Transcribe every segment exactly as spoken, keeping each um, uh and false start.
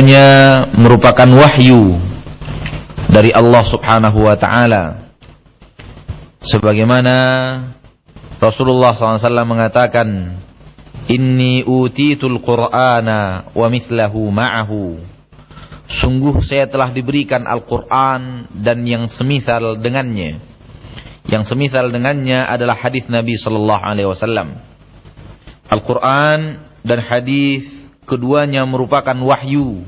keduanya merupakan wahyu dari Allah Subhanahu wa taala. Sebagaimana Rasulullah shallallahu alaihi wasallam mengatakan, "Inni utitul Qur'ana wa mithlahu ma'ahu." Sungguh saya telah diberikan Al-Qur'an dan yang semisal dengannya. Yang semisal dengannya adalah hadis Nabi sallallahu alaihi wasallam. Al-Qur'an dan hadis keduanya merupakan wahyu,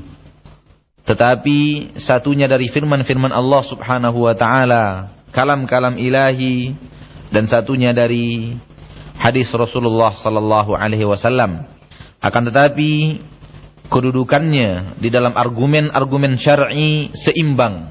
tetapi satunya dari firman-firman Allah Subhanahu wa taala, kalam-kalam ilahi, dan satunya dari hadis Rasulullah sallallahu alaihi wasallam. Akan tetapi kedudukannya di dalam argumen-argumen syar'i seimbang.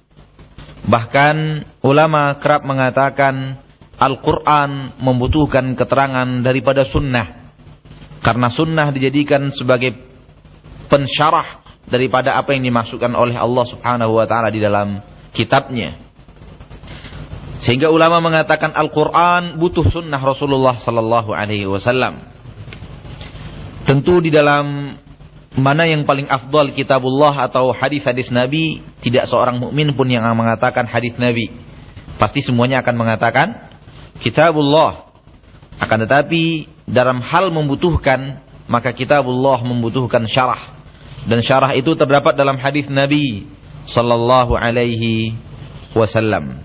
Bahkan ulama kerap mengatakan Al-Qur'an membutuhkan keterangan daripada sunnah, karena sunnah dijadikan sebagai pensyarah daripada apa yang dimaksudkan oleh Allah Subhanahu wa taala di dalam kitabnya. Sehingga ulama mengatakan Al-Qur'an butuh sunnah Rasulullah sallallahu alaihi wasallam. Tentu di dalam mana yang paling afdal, kitabullah atau hadis-hadis Nabi, tidak seorang mukmin pun yang mengatakan hadis Nabi. Pasti semuanya akan mengatakan kitabullah. Akan tetapi dalam hal membutuhkan, maka kitabullah membutuhkan syarah. Dan syarah itu terdapat dalam hadis Nabi sallallahu alaihi wasallam.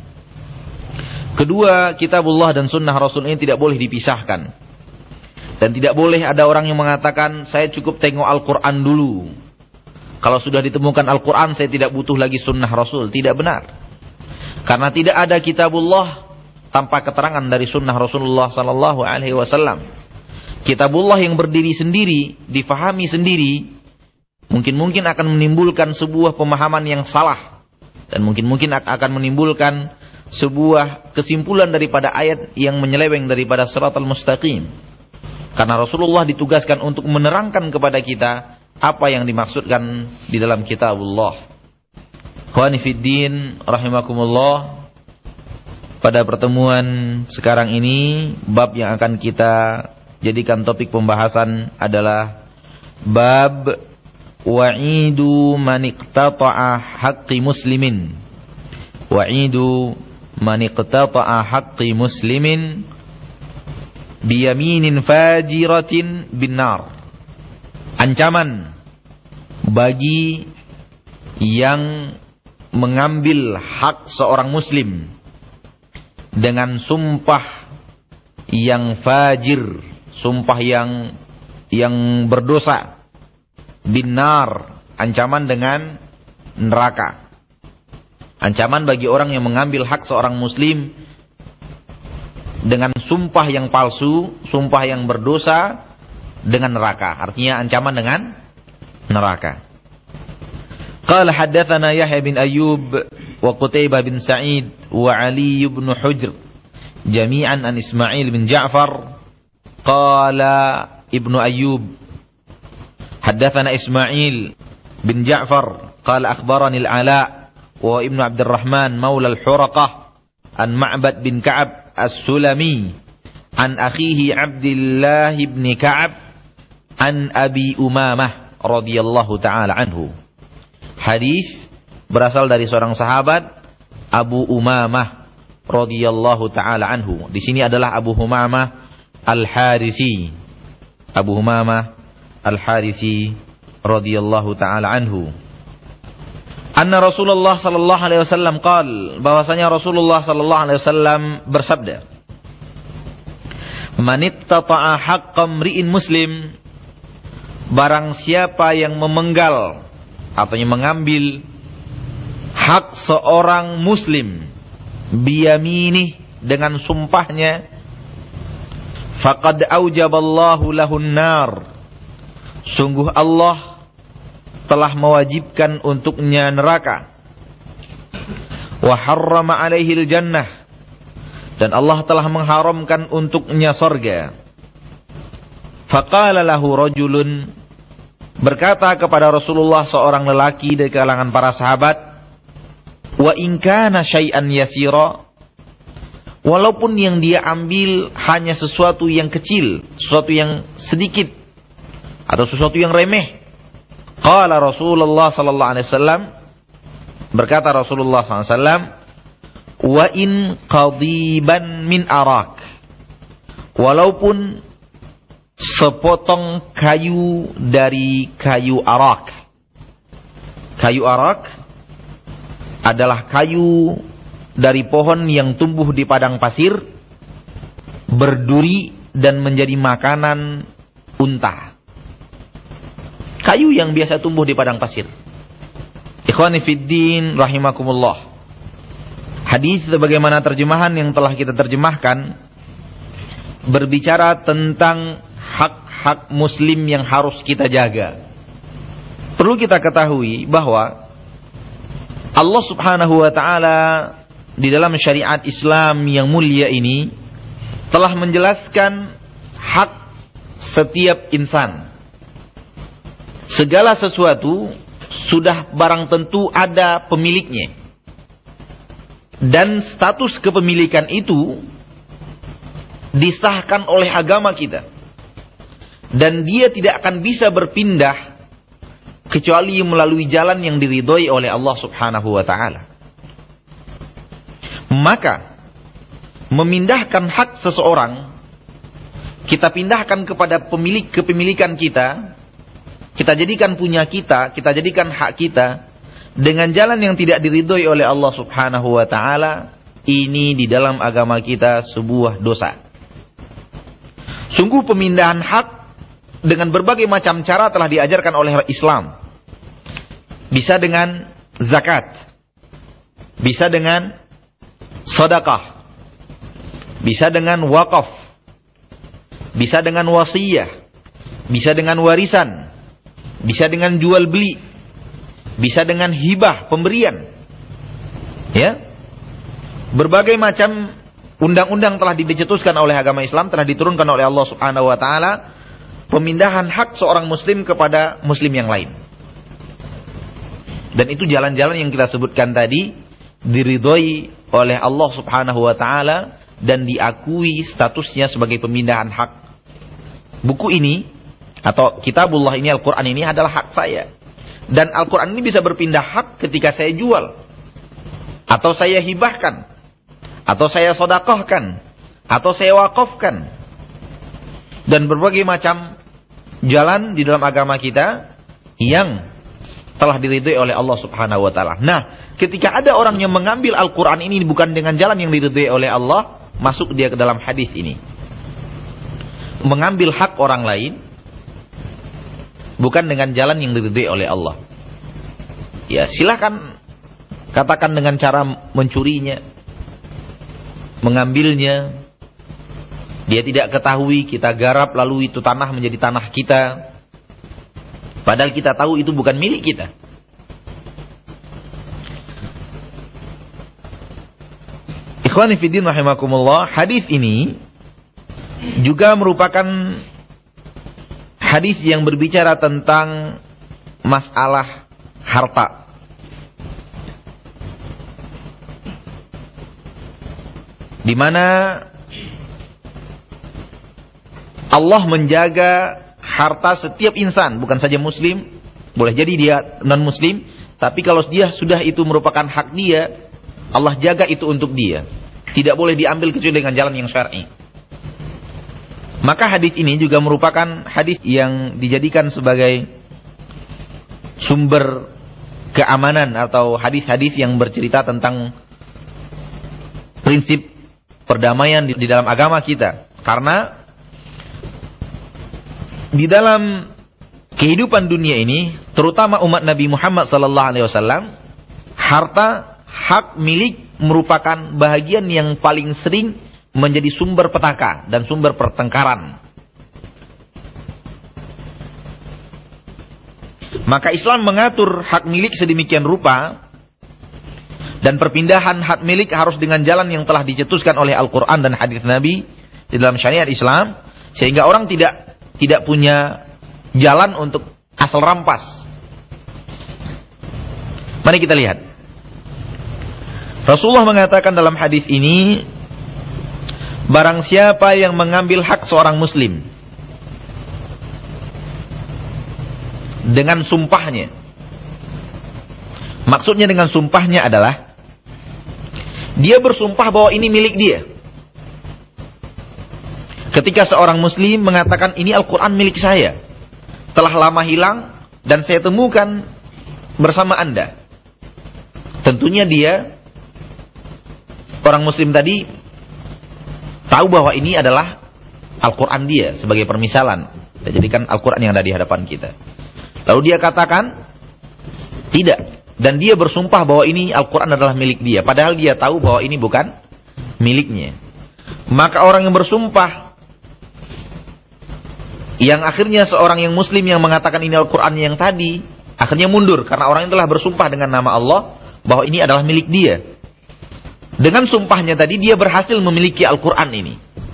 Kedua, kitabullah dan sunnah Rasul ini tidak boleh dipisahkan. Dan tidak boleh ada orang yang mengatakan, saya cukup tengok Al-Quran dulu. Kalau sudah ditemukan Al-Quran, saya tidak butuh lagi sunnah Rasul. Tidak benar. Karena tidak ada kitabullah tanpa keterangan dari sunnah Rasulullah sallallahu alaihi wasallam. Kitabullah yang berdiri sendiri, difahami sendiri, mungkin-mungkin akan menimbulkan sebuah pemahaman yang salah. Dan mungkin-mungkin akan menimbulkan sebuah kesimpulan daripada ayat yang menyeleweng daripada siratal mustaqim. Karena Rasulullah ditugaskan untuk menerangkan kepada kita apa yang dimaksudkan di dalam kitabullah. Ikhwani fiddin rahimakumullah. Pada pertemuan sekarang ini, bab yang akan kita jadikan topik pembahasan adalah bab wa'idu man iqtata'a haqqi muslimin. Wa'idu man iqtata'a haqqi muslimin biyaminin fajiratin binnar. Ancaman bagi yang mengambil hak seorang muslim dengan sumpah yang fajir, sumpah yang yang berdosa, binnar, ancaman dengan neraka. Ancaman bagi orang yang mengambil hak seorang muslim dengan sumpah yang palsu, sumpah yang berdosa dengan neraka. Artinya ancaman dengan neraka. Qala haddatsana Yahya bin Ayyub wa Qutaibah bin Sa'id wa Ali bin Hujr jami'an an Ismail bin Ja'far. Qala Ibnu Ayyub haddatsana Ismail bin Ja'far qala akhbarani al-Ala wa Ibnu Abdurrahman maula al-Huraqah an Ma'bad bin Ka'ab As-Sulami an akhihi Abdullah bin Ka'ab an Abi Umamah radhiyallahu taala anhu. Hadis berasal dari seorang sahabat, Abu Umamah radhiyallahu taala anhu. Di sini adalah Abu Umamah Al-Harithi. Abu Umamah Al-Harithi radhiyallahu taala anhu. Anna Rasulullah sallallahu alaihi wasallam qaal, bahwasanya Rasulullah sallallahu alaihi wasallam bersabda, "Man ittata'a haqqam ri'in muslim," barang siapa yang memenggal atau yang mengambil hak seorang muslim biyaminih, dengan sumpahnya, faqad aujaballahu lahun nar, sungguh Allah telah mewajibkan untuknya neraka, wa harrama alaihil jannah, dan Allah telah mengharamkan untuknya surga. Faqala lahu rajulun, berkata kepada Rasulullah seorang lelaki dari kalangan para sahabat, wa in kana syai'an yasira, walaupun yang dia ambil hanya sesuatu yang kecil, sesuatu yang sedikit, atau sesuatu yang remeh. Qala Rasulullah sallallahu alaihi wasallam, berkata Rasulullah sallallahu alaihi wasallam, wa in qadiban min arak, walaupun sepotong kayu dari kayu arak. Kayu arak adalah kayu dari pohon yang tumbuh di padang pasir, berduri dan menjadi makanan unta. Kayu yang biasa tumbuh di padang pasir. Ikhwani fiddin rahimakumullah. Hadis sebagaimana terjemahan yang telah kita terjemahkan berbicara tentang hak-hak muslim yang harus kita jaga. Perlu kita ketahui bahwa Allah Subhanahu wa taala di dalam syariat Islam yang mulia ini telah menjelaskan hak setiap insan. Segala sesuatu sudah barang tentu ada pemiliknya. Dan status kepemilikan itu disahkan oleh agama kita. Dan dia tidak akan bisa berpindah kecuali melalui jalan yang diridhoi oleh Allah Subhanahu wa taala. Maka memindahkan hak seseorang, kita pindahkan kepada pemilik kepemilikan kita, kita jadikan punya kita, kita jadikan hak kita dengan jalan yang tidak diridhoi oleh Allah Subhanahu wa taala, ini di dalam agama kita sebuah dosa. Sungguh pemindahan hak dengan berbagai macam cara telah diajarkan oleh Islam. Bisa dengan zakat, bisa dengan sedekah, bisa dengan wakaf, bisa dengan wasiyah, bisa dengan warisan, bisa dengan jual beli, bisa dengan hibah, pemberian. Ya. Berbagai macam undang-undang telah dicetuskan oleh agama Islam, telah diturunkan oleh Allah Subhanahu wa taala, pemindahan hak seorang muslim kepada muslim yang lain. Dan itu jalan-jalan yang kita sebutkan tadi diridhoi oleh Allah Subhanahu wa taala dan diakui statusnya sebagai pemindahan hak. Buku ini atau kitabullah ini, Al-Qur'an ini adalah hak saya. Dan Al-Qur'an ini bisa berpindah hak ketika saya jual, atau saya hibahkan, atau saya sedekahkan, atau saya wakafkan. Dan berbagai macam jalan di dalam agama kita yang telah diridhoi oleh Allah Subhanahu wa taala. Nah, ketika ada orang yang mengambil Al-Qur'an ini bukan dengan jalan yang diridhoi oleh Allah, masuk dia ke dalam hadis ini. Mengambil hak orang lain bukan dengan jalan yang diridhoi oleh Allah. Ya, silakan katakan dengan cara mencurinya, mengambilnya. Dia tidak ketahui, kita garap lalu itu tanah menjadi tanah kita. Padahal kita tahu itu bukan milik kita. Ikhwani fiddin rahimakumullah, hadis ini juga merupakan hadis yang berbicara tentang masalah harta. Di mana Allah menjaga harta setiap insan, bukan saja muslim, boleh jadi dia non muslim, tapi kalau dia sudah itu merupakan hak dia, Allah jaga itu untuk dia. Tidak boleh diambil kecuali dengan jalan yang syar'i. Maka hadis ini juga merupakan hadis yang dijadikan sebagai sumber keamanan atau hadis-hadis yang bercerita tentang prinsip perdamaian di dalam agama kita. Karena di dalam kehidupan dunia ini, terutama umat Nabi Muhammad sallallahu alaihi wasallam, harta, hak milik merupakan bahagian yang paling sering menjadi sumber petaka dan sumber pertengkaran. Maka Islam mengatur hak milik sedemikian rupa, dan perpindahan hak milik harus dengan jalan yang telah dicetuskan oleh Al-Quran dan hadis Nabi di dalam syariat Islam, sehingga orang tidak tidak punya jalan untuk asal rampas. Mari kita lihat. Rasulullah mengatakan dalam hadis ini, barang siapa yang mengambil hak seorang muslim dengan sumpahnya. Maksudnya dengan sumpahnya adalah dia bersumpah bahwa ini milik dia. Ketika seorang muslim mengatakan ini Al-Quran milik saya, telah lama hilang dan saya temukan bersama Anda. Tentunya dia, orang muslim tadi, tahu bahwa ini adalah Al-Quran dia sebagai permisalan. Kita jadikan Al-Quran yang ada di hadapan kita. Lalu dia katakan tidak. Dan dia bersumpah bahwa ini Al-Quran adalah milik dia. Padahal dia tahu bahwa ini bukan miliknya. Maka orang yang bersumpah, yang akhirnya seorang yang muslim yang mengatakan ini Al-Quran yang tadi, akhirnya mundur. Karena orang yang telah bersumpah dengan nama Allah bahwa ini adalah milik dia. Dengan sumpahnya tadi dia berhasil memiliki Al-Quran ini.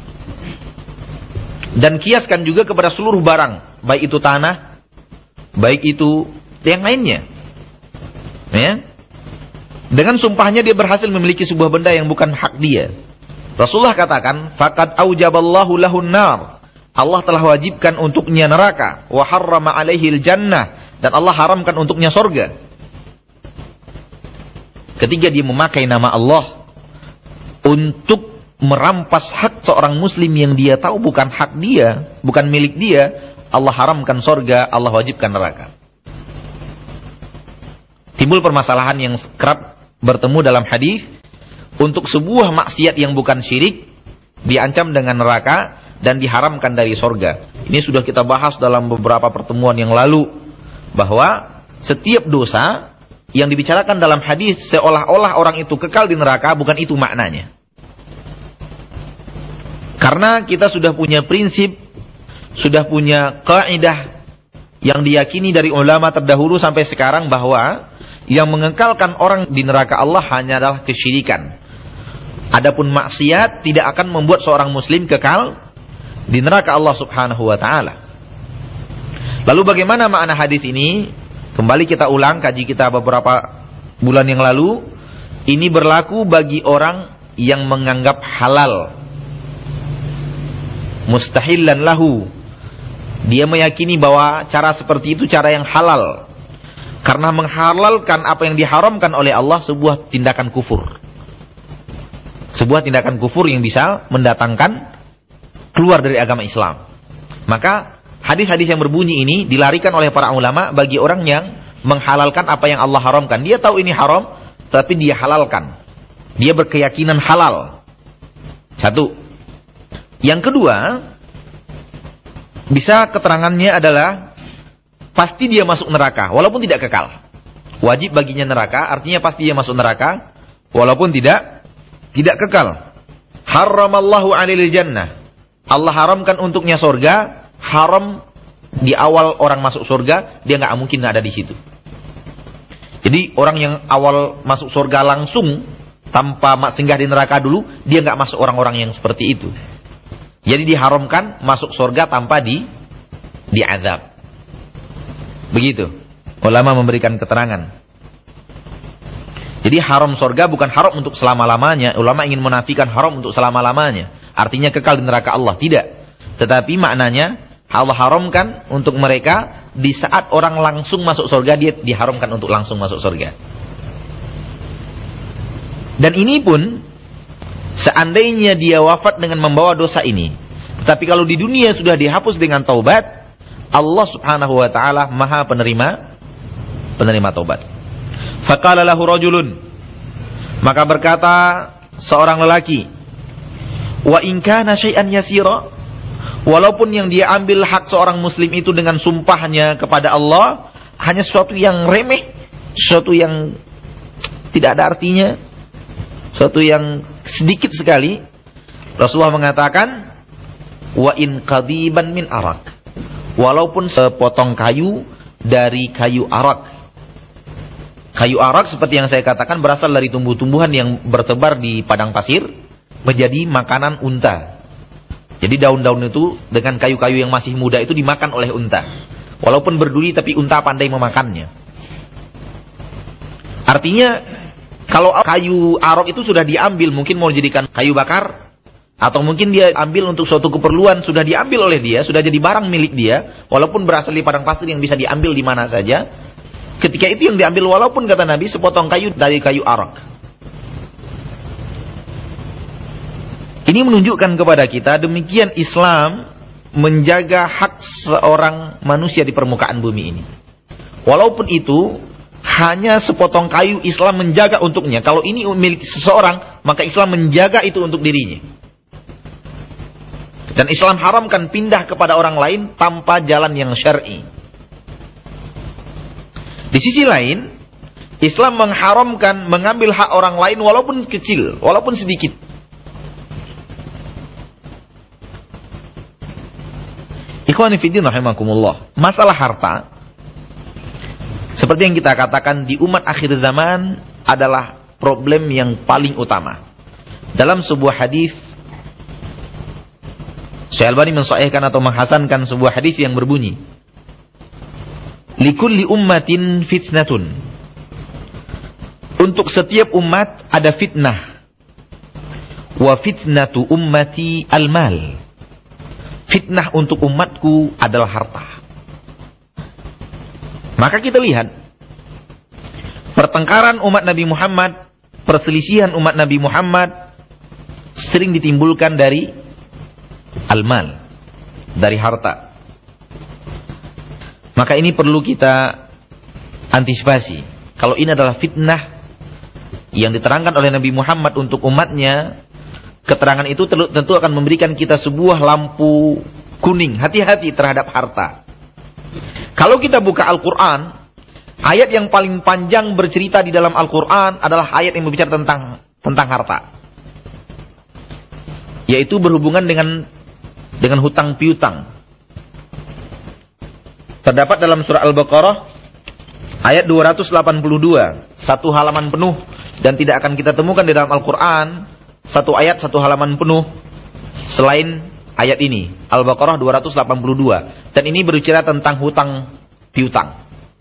Dan kiaskan juga kepada seluruh barang. Baik itu tanah, baik itu yang lainnya. Ya. Dengan sumpahnya dia berhasil memiliki sebuah benda yang bukan hak dia. Rasulullah katakan, faqad aujaballahu lahun nar. Allah telah wajibkan untuknya neraka, wa harrama alaihil jannah, dan Allah haramkan untuknya surga. Ketika dia memakai nama Allah untuk merampas hak seorang muslim yang dia tahu bukan hak dia, bukan milik dia, Allah haramkan surga, Allah wajibkan neraka. Timbul permasalahan yang kerap bertemu dalam hadis, untuk sebuah maksiat yang bukan syirik diancam dengan neraka dan diharamkan dari sorga. Ini sudah kita bahas dalam beberapa pertemuan yang lalu, bahwa setiap dosa yang dibicarakan dalam hadis seolah-olah orang itu kekal di neraka, bukan itu maknanya. Karena kita sudah punya prinsip, sudah punya kaidah yang diyakini dari ulama terdahulu sampai sekarang, bahwa yang mengekalkan orang di neraka Allah hanya adalah kesyirikan. Adapun maksiat tidak akan membuat seorang muslim kekal di neraka Allah Subhanahu wa taala. Lalu bagaimana makna hadis ini? Kembali kita ulang kaji kita beberapa bulan yang lalu. Ini berlaku bagi orang yang menganggap halal mustahillan lahu. Dia meyakini bahwa cara seperti itu cara yang halal. Karena menghalalkan apa yang diharamkan oleh Allah sebuah tindakan kufur. Sebuah tindakan kufur yang bisa mendatangkan keluar dari agama Islam. Maka hadis-hadis yang berbunyi ini dilarikan oleh para ulama bagi orang yang menghalalkan apa yang Allah haramkan. Dia tahu ini haram, tapi dia halalkan. Dia berkeyakinan halal. Satu. Yang kedua, bisa keterangannya adalah pasti dia masuk neraka, walaupun tidak kekal. Wajib baginya neraka, artinya pasti dia masuk neraka, walaupun tidak tidak kekal. Haramallahu alil jannah. Allah haramkan untuknya surga. Haram di awal orang masuk surga, dia nggak mungkin ada di situ. Jadi orang yang awal masuk surga langsung tanpa singgah di neraka dulu, dia nggak masuk orang-orang yang seperti itu. Jadi diharamkan masuk surga tanpa di diazab. Begitu ulama memberikan keterangan. Jadi haram surga bukan haram untuk selama-lamanya. Ulama ingin menafikan haram untuk selama-lamanya, artinya kekal di neraka Allah. Tidak. Tetapi maknanya Allah haramkan untuk mereka di saat orang langsung masuk surga, dia diharamkan untuk langsung masuk surga. Dan ini pun seandainya dia wafat dengan membawa dosa ini, tetapi kalau di dunia sudah dihapus dengan taubat, Allah Subhanahu wa taala Maha penerima penerima taubat. Faqala lahu rajulun, maka berkata seorang lelaki, wa in kana syai'an yasira, walaupun yang dia ambil hak seorang muslim itu dengan sumpahnya kepada Allah hanya sesuatu yang remeh, sesuatu yang tidak ada artinya, sesuatu yang sedikit sekali, Rasulullah mengatakan, wa in qadiban min arak, walaupun sepotong kayu dari kayu arak. Kayu arak seperti yang saya katakan berasal dari tumbuh-tumbuhan yang bertebar di padang pasir, menjadi makanan unta. Jadi daun-daun itu dengan kayu-kayu yang masih muda itu dimakan oleh unta. Walaupun berduri tapi unta pandai memakannya. Artinya kalau kayu arak itu sudah diambil, mungkin mau dijadikan kayu bakar Atau mungkin dia ambil untuk suatu keperluan, sudah diambil oleh dia, sudah jadi barang milik dia, walaupun berasal di padang pasir yang bisa diambil di mana saja. Ketika itu yang diambil, walaupun kata Nabi sepotong kayu dari kayu arak. Ini menunjukkan kepada kita demikian Islam menjaga hak seorang manusia di permukaan bumi ini. Walaupun itu hanya sepotong kayu, Islam menjaga untuknya. Kalau ini milik seseorang, maka Islam menjaga itu untuk dirinya. Dan Islam haramkan pindah kepada orang lain tanpa jalan yang syar'i. Di sisi lain, Islam mengharamkan mengambil hak orang lain walaupun kecil, walaupun sedikit. Ikhwani fiddin rahimakumullah. Masalah harta, seperti yang kita katakan di umat akhir zaman, adalah problem yang paling utama. Dalam sebuah hadis, Syekh Albani mensahihkan atau menghasankan sebuah hadis yang berbunyi, likulli ummatin fitnatun. Untuk setiap umat ada fitnah. Wa fitnatu ummati al-mal. Fitnah untuk umatku adalah harta. Maka kita lihat pertengkaran umat Nabi Muhammad, perselisihan umat Nabi Muhammad sering ditimbulkan dari al-mal, dari harta. Maka ini perlu kita antisipasi. Kalau ini adalah fitnah yang diterangkan oleh Nabi Muhammad untuk umatnya, keterangan itu tentu akan memberikan kita sebuah lampu kuning. Hati-hati terhadap harta. Kalau kita buka Al-Quran, ayat yang paling panjang bercerita di dalam Al-Quran adalah ayat yang berbicara tentang tentang harta, yaitu berhubungan dengan dengan hutang piutang. Terdapat dalam surah Al-Baqarah ayat dua ratus delapan puluh dua, satu halaman penuh, dan tidak akan kita temukan di dalam Al-Quran satu ayat satu halaman penuh selain ayat ini, Al-Baqarah dua ratus delapan puluh dua, dan ini berbicara tentang hutang piutang.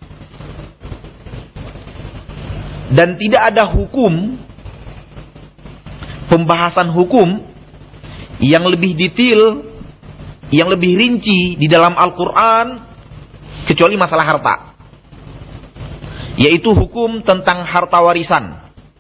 Dan tidak ada hukum, pembahasan hukum yang lebih detail, yang lebih rinci di dalam Al-Quran kecuali masalah harta, yaitu hukum tentang harta warisan.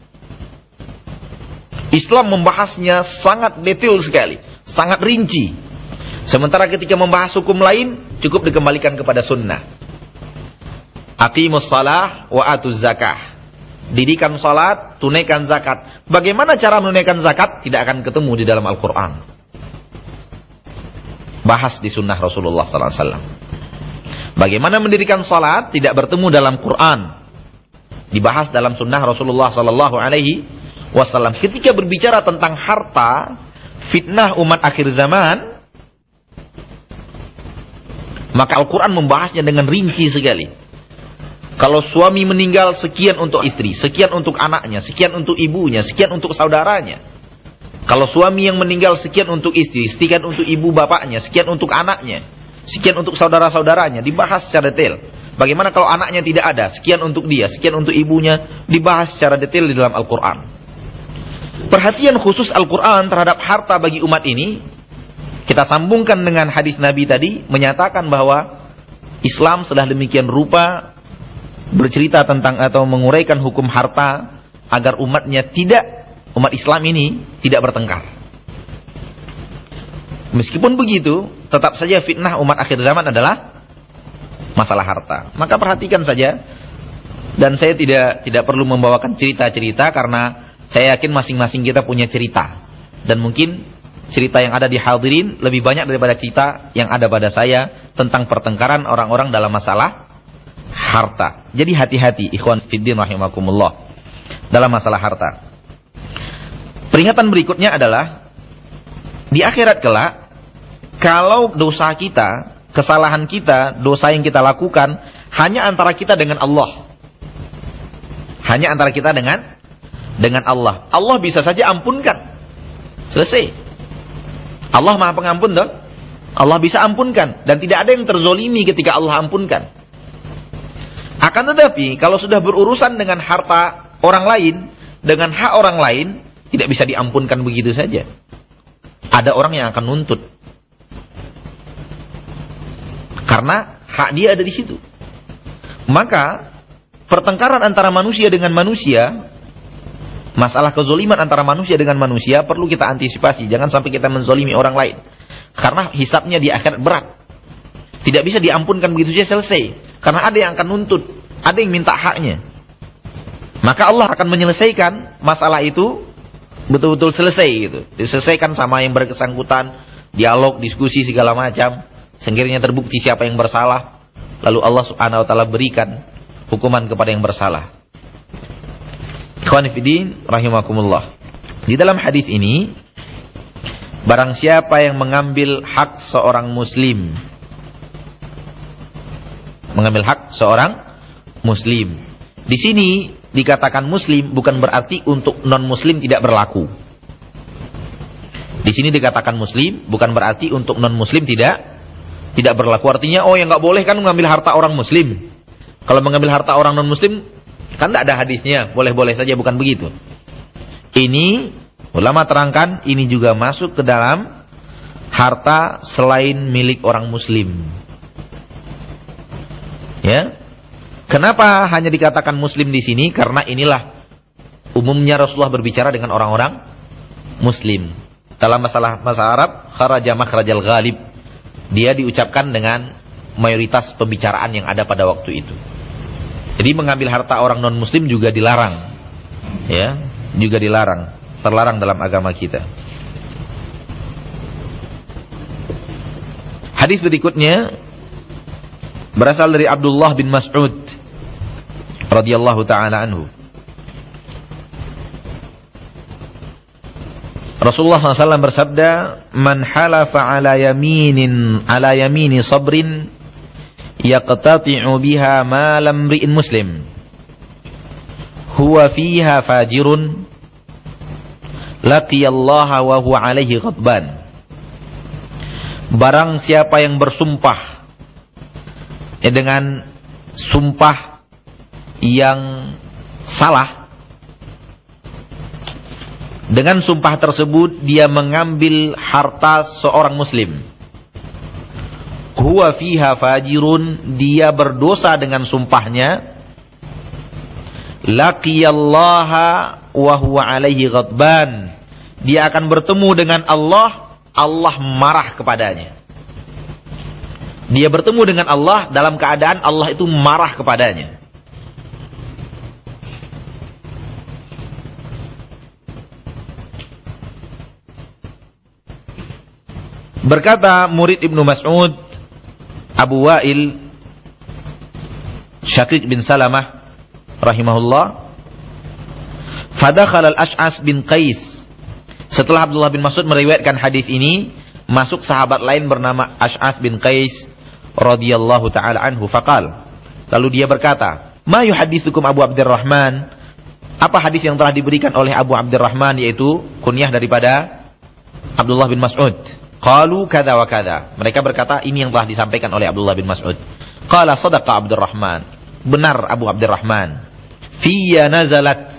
Islam membahasnya sangat detail sekali, sangat rinci. Sementara ketika membahas hukum lain cukup dikembalikan kepada sunnah. Aqimus shalah wa atuz zakah. Dirikan salat, tunaikan zakat. Bagaimana cara menunaikan zakat? Tidak akan ketemu di dalam Al-Quran. Bahas di sunnah Rasulullah sallallahu alaihi wasallam. Bagaimana mendirikan salat? Tidak bertemu dalam Quran. Dibahas dalam sunnah Rasulullah sallallahu alaihi wasallam. Ketika berbicara tentang harta, fitnah umat akhir zaman, maka Al-Quran membahasnya dengan rinci sekali. Kalau suami meninggal, sekian untuk istri, sekian untuk anaknya, sekian untuk ibunya, sekian untuk saudaranya. Kalau suami yang meninggal, sekian untuk istri, sekian untuk ibu bapaknya, sekian untuk anaknya, sekian untuk saudara-saudaranya. Dibahas secara detail. Bagaimana kalau anaknya tidak ada, sekian untuk dia, sekian untuk ibunya. Dibahas secara detail di dalam Al-Quran. Perhatian khusus Al-Quran terhadap harta bagi umat ini, kita sambungkan dengan hadis Nabi tadi, menyatakan bahwa Islam sudah demikian rupa bercerita tentang atau menguraikan hukum harta agar umatnya tidak, umat Islam ini tidak bertengkar. Meskipun begitu, tetap saja fitnah umat akhir zaman adalah masalah harta. Maka perhatikan saja, dan saya tidak tidak perlu membawakan cerita-cerita karena saya yakin masing-masing kita punya cerita, dan mungkin cerita yang ada di hadirin lebih banyak daripada cerita yang ada pada saya tentang pertengkaran orang-orang dalam masalah harta. Jadi hati-hati ikhwan fiddin rahimakumullah dalam masalah harta. Peringatan berikutnya adalah di akhirat kelak, kalau dosa kita, kesalahan kita, dosa yang kita lakukan hanya antara kita dengan Allah. Hanya antara kita dengan dengan Allah. Allah bisa saja ampunkan. Selesai. Allah Maha Pengampun toh. Allah bisa ampunkan dan tidak ada yang terzolimi ketika Allah ampunkan. Akan tetapi, kalau sudah berurusan dengan harta orang lain, dengan hak orang lain, tidak bisa diampunkan begitu saja. ada orang yang akan nuntut. Karena hak dia ada di situ. Maka pertengkaran antara manusia dengan manusia, masalah kezoliman antara manusia dengan manusia perlu kita antisipasi. Jangan sampai kita menzolimi orang lain. Karena hisabnya di akhirat berat. Tidak bisa diampunkan begitu saja selesai. Karena ada yang akan nuntut, ada yang minta haknya. Maka Allah akan menyelesaikan masalah itu betul-betul selesai gitu. Diselesaikan sama yang bersangkutan, dialog, diskusi segala macam. Sehingga terbukti siapa yang bersalah. Lalu Allah Subhanahu wa taala berikan hukuman kepada yang bersalah. Ikhwan fillah rahimakumullah. Di dalam hadis ini, barang siapa yang mengambil hak seorang muslim, mengambil hak seorang muslim. Di sini dikatakan muslim bukan berarti untuk non-muslim tidak berlaku. Di sini dikatakan muslim bukan berarti untuk non-muslim tidak tidak berlaku. Artinya oh yang nggak boleh kan mengambil harta orang muslim. Kalau mengambil harta orang non-muslim kan tidak ada hadisnya, boleh-boleh saja, bukan begitu. Ini ulama terangkan ini juga masuk ke dalam harta selain milik orang muslim. Ya. Kenapa hanya dikatakan muslim di sini? Karena inilah umumnya Rasulullah berbicara dengan orang-orang muslim. Dalam masalah bahasa Arab, kharaja makhrajal ghalib. Dia diucapkan dengan mayoritas pembicaraan yang ada pada waktu itu. Jadi mengambil harta orang non-muslim juga dilarang. Ya, juga dilarang, terlarang dalam agama kita. Hadis berikutnya berasal dari Abdullah bin Mas'ud radhiyallahu taala anhu. Rasulullah sallallahu alaihi wasallam bersabda, "Man halafa ala yaminin ala yamini sabrin yaqtati'u biha ma lam ri'in muslim huwa fiha fajirun laqiyallaha wa huwa alaihi ghadban." Barang siapa yang bersumpah ya, dengan sumpah yang salah, dengan sumpah tersebut dia mengambil harta seorang muslim, huwa fiha fajirun, dia berdosa dengan sumpahnya, laqiyallaha wa huwa alaihi ghadban, dia akan bertemu dengan Allah, Allah marah kepadanya. Dia bertemu dengan Allah dalam keadaan Allah itu marah kepadanya. Berkata murid Ibnu Mas'ud, Abu Wa'il Syaqiq bin Salamah rahimahullah, fadakhala al-Ash'as bin Qais. Setelah Abdullah bin Mas'ud meriwayatkan hadis ini, masuk sahabat lain bernama Ash'as bin Qais radhiyallahu taala anhu, faqal, lalu dia berkata, "Ma yuhadditsukum Abu Abdurrahman?" Apa hadis yang telah diberikan oleh Abu Abdurrahman, yaitu kunyah daripada Abdullah bin Mas'ud? Qalu kada wa kada. Mereka berkata ini yang telah disampaikan oleh Abdullah bin Mas'ud. Qala sadaqa Abdurrahman. Benar Abu Abdurrahman. Fiyya nazalat.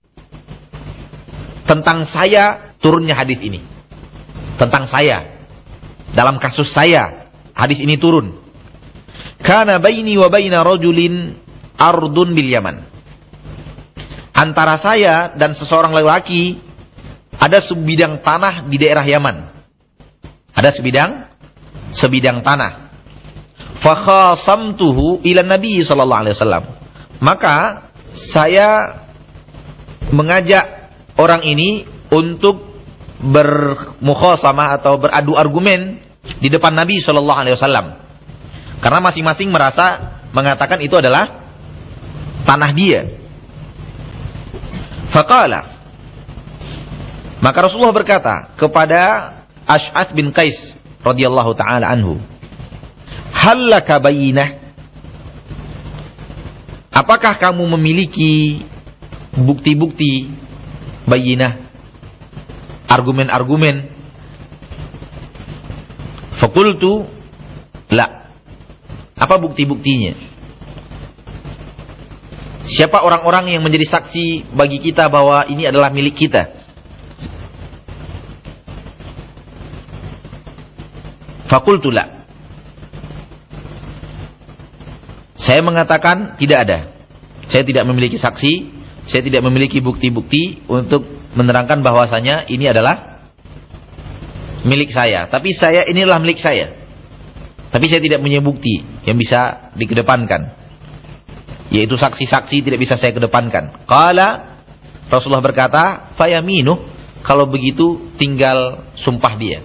Tentang saya turunnya hadis ini. Tentang saya. Dalam kasus saya hadis ini turun. Kana baini wa baina rajulin ardun bil Yaman. Antara saya dan seseorang lelaki ada sebidang tanah di daerah Yaman. Ada sebidang sebidang tanah. Fa khasamtuhu ila Nabi sallallahu alaihi wasallam. Maka saya mengajak orang ini untuk bermukhasamah atau beradu argumen di depan Nabi sallallahu alaihi wasallam. Karena masing-masing merasa mengatakan itu adalah tanah dia. Faqala, maka Rasulullah berkata kepada Ash'ath bin Qais radhiyallahu taala anhu, "Hallaka bayyinah?" Apakah kamu memiliki bukti-bukti bayyinah, argumen-argumen? Faqultu, la. Apa bukti-buktinya? Siapa orang-orang yang menjadi saksi bagi kita bahwa ini adalah milik kita? Faqultu la. Saya mengatakan tidak ada. Saya tidak memiliki saksi, saya tidak memiliki bukti-bukti untuk menerangkan bahwasanya ini adalah milik saya. Tapi saya inilah milik saya. Tapi saya tidak punya bukti yang bisa dikedepankan. Yaitu saksi-saksi tidak bisa saya kedepankan. Qala, Rasulullah berkata, fayaminu, kalau begitu tinggal sumpah dia.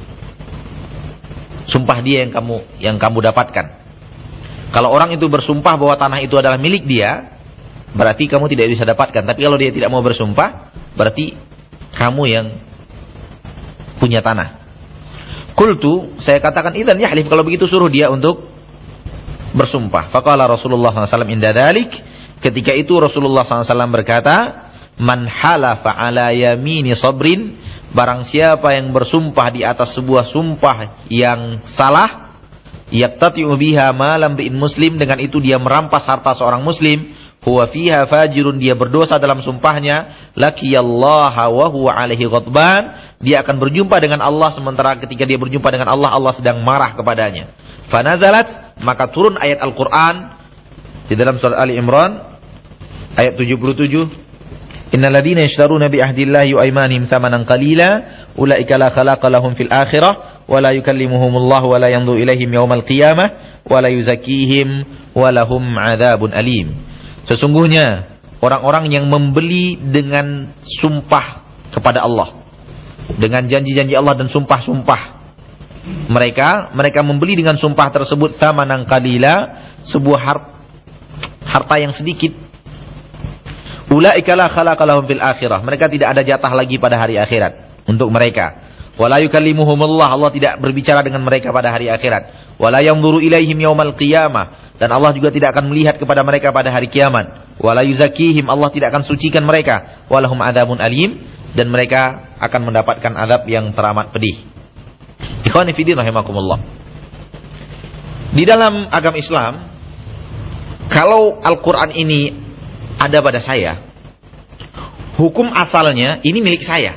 Sumpah dia yang kamu yang kamu dapatkan. Kalau orang itu bersumpah bahwa tanah itu adalah milik dia, berarti kamu tidak bisa dapatkan. Tapi kalau dia tidak mau bersumpah, berarti kamu yang punya tanah. Qultu, saya katakan idzan yahlif, kalau begitu suruh dia untuk bersumpah. Faqala Rasulullah sallallahu alaihi wasallam inda dzalik, ketika itu Rasulullah sallallahu alaihi wasallam berkata, man halafa ala yamini sabrin, barang siapa yang bersumpah di atas sebuah sumpah yang salah, yaqtati'u biha malam bi'in muslim, dengan itu dia merampas harta seorang muslim, huwa fiha fajirun, dia berdosa dalam sumpahnya, laqiyallaha wa huwa alaihi ghadban, dia akan berjumpa dengan Allah, sementara ketika dia berjumpa dengan Allah, Allah sedang marah kepadanya. Fanazalat, maka turun ayat Al-Quran di dalam surat Ali Imran ayat tujuh puluh tujuh, innal ladzina yashtaruna bi ahdillahi wa aymanihim thamanan qalila ulaika la khalaqa lahum fil akhirah wa la yukallimuhumullahu wa la yanzuru ilaihim yaumal qiyamah wa la yuzakkihim wa lahum adzabun alim. Sesungguhnya orang-orang yang membeli dengan sumpah kepada Allah, dengan janji-janji Allah dan sumpah-sumpah mereka, mereka membeli dengan sumpah tersebut thamanan qalila, sebuah hart, harta yang sedikit. Ulaika la khalaqa lahum fil akhirah, mereka tidak ada jatah lagi pada hari akhirat untuk mereka. Wala yukallimuhumullah, Allah tidak berbicara dengan mereka pada hari akhirat. Wala yanzuru ilaihim yaumal qiyamah, dan Allah juga tidak akan melihat kepada mereka pada hari kiamat. Wala yuzakkihim, Allah tidak akan sucikan mereka. Walahum adzabun alim, dan mereka akan mendapatkan azab yang teramat pedih. Ikhwani fillah rahimakumullah. Di dalam agama Islam, kalau Al-Quran ini ada pada saya, hukum asalnya ini milik saya.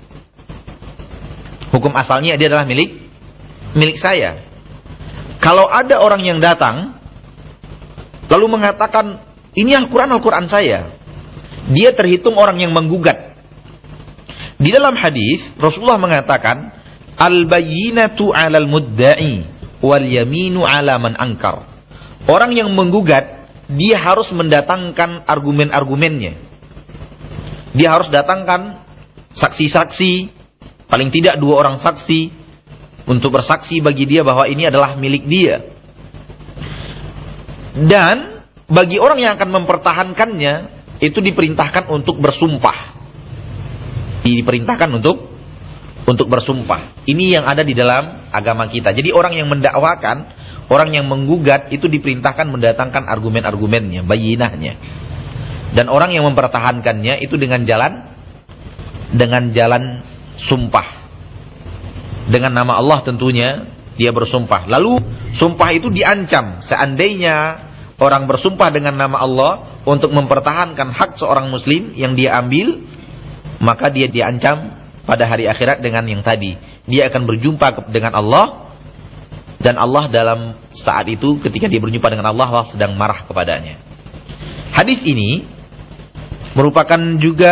Hukum asalnya dia adalah milik milik saya. Kalau ada orang yang datang lalu mengatakan ini Al-Quran Al-Quran saya, dia terhitung orang yang menggugat. Di dalam hadis Rasulullah mengatakan, al-bayyinatu 'alal mudda'i wal yaminu 'ala man ankar. Orang yang menggugat, dia harus mendatangkan argumen-argumennya. Dia harus datangkan saksi-saksi, paling tidak dua orang saksi, untuk bersaksi bagi dia bahwa ini adalah milik dia. Dan bagi orang yang akan mempertahankannya, itu diperintahkan untuk bersumpah. Diperintahkan untuk untuk bersumpah. Ini yang ada di dalam agama kita. Jadi orang yang mendakwakan, orang yang menggugat, itu diperintahkan mendatangkan argumen-argumennya, bayinahnya. Dan orang yang mempertahankannya itu dengan jalan dengan jalan sumpah. Dengan nama Allah tentunya dia bersumpah. Lalu sumpah itu diancam, seandainya orang bersumpah dengan nama Allah untuk mempertahankan hak seorang muslim yang dia ambil, maka dia diancam pada hari akhirat dengan yang tadi. Dia akan berjumpa dengan Allah, dan Allah dalam saat itu ketika dia berjumpa dengan Allah, Allah sedang marah kepadanya. Hadis ini merupakan juga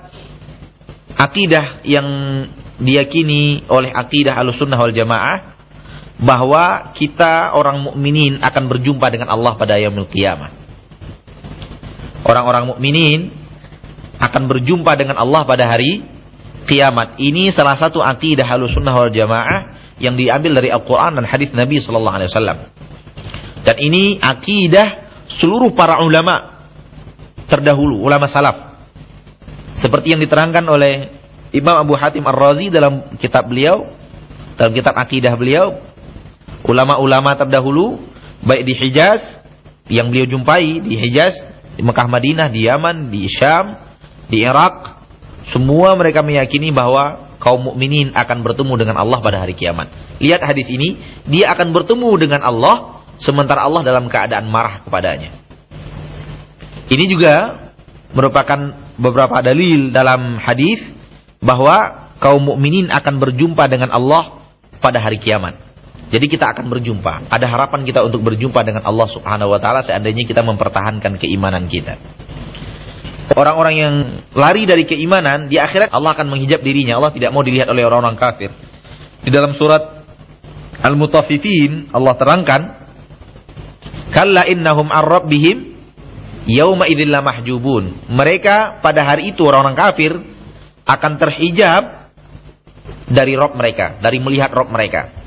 akidah yang diyakini oleh akidah Ahlussunnah wal Jamaah, bahwa kita orang mukminin akan berjumpa dengan Allah pada yaumul qiyamah. Orang-orang mukminin akan berjumpa dengan Allah pada hari kiamat. Ini salah satu akidah Ahlussunnah wal Jamaah yang diambil dari Al-Quran dan hadis Nabi sallallahu alaihi wasallam. Dan ini akidah seluruh para ulama terdahulu, ulama salaf. Seperti yang diterangkan oleh Imam Abu Hatim Ar-Razi dalam kitab beliau, dalam kitab akidah beliau, ulama-ulama terdahulu baik di Hijaz yang beliau jumpai, di Hijaz, di Mekah, Madinah, di Yaman, di Syam, di Irak, semua mereka meyakini bahwa kaum mukminin akan bertemu dengan Allah pada hari kiamat. Lihat hadis ini, dia akan bertemu dengan Allah sementara Allah dalam keadaan marah kepadanya. Ini juga merupakan beberapa dalil dalam hadis bahwa kaum mukminin akan berjumpa dengan Allah pada hari kiamat. Jadi kita akan berjumpa. Ada harapan kita untuk berjumpa dengan Allah Subhanahu wa taala seandainya kita mempertahankan keimanan kita. Orang-orang yang lari dari keimanan, di akhirat Allah akan menghijab dirinya. Allah tidak mau dilihat oleh orang-orang kafir. Di dalam surat Al-Mutaffifin Allah terangkan, kalla innahum ar-rabbihim yauma idzil lamahjubun. Mereka pada hari itu orang-orang kafir akan terhijab dari Rabb mereka, dari melihat Rabb mereka.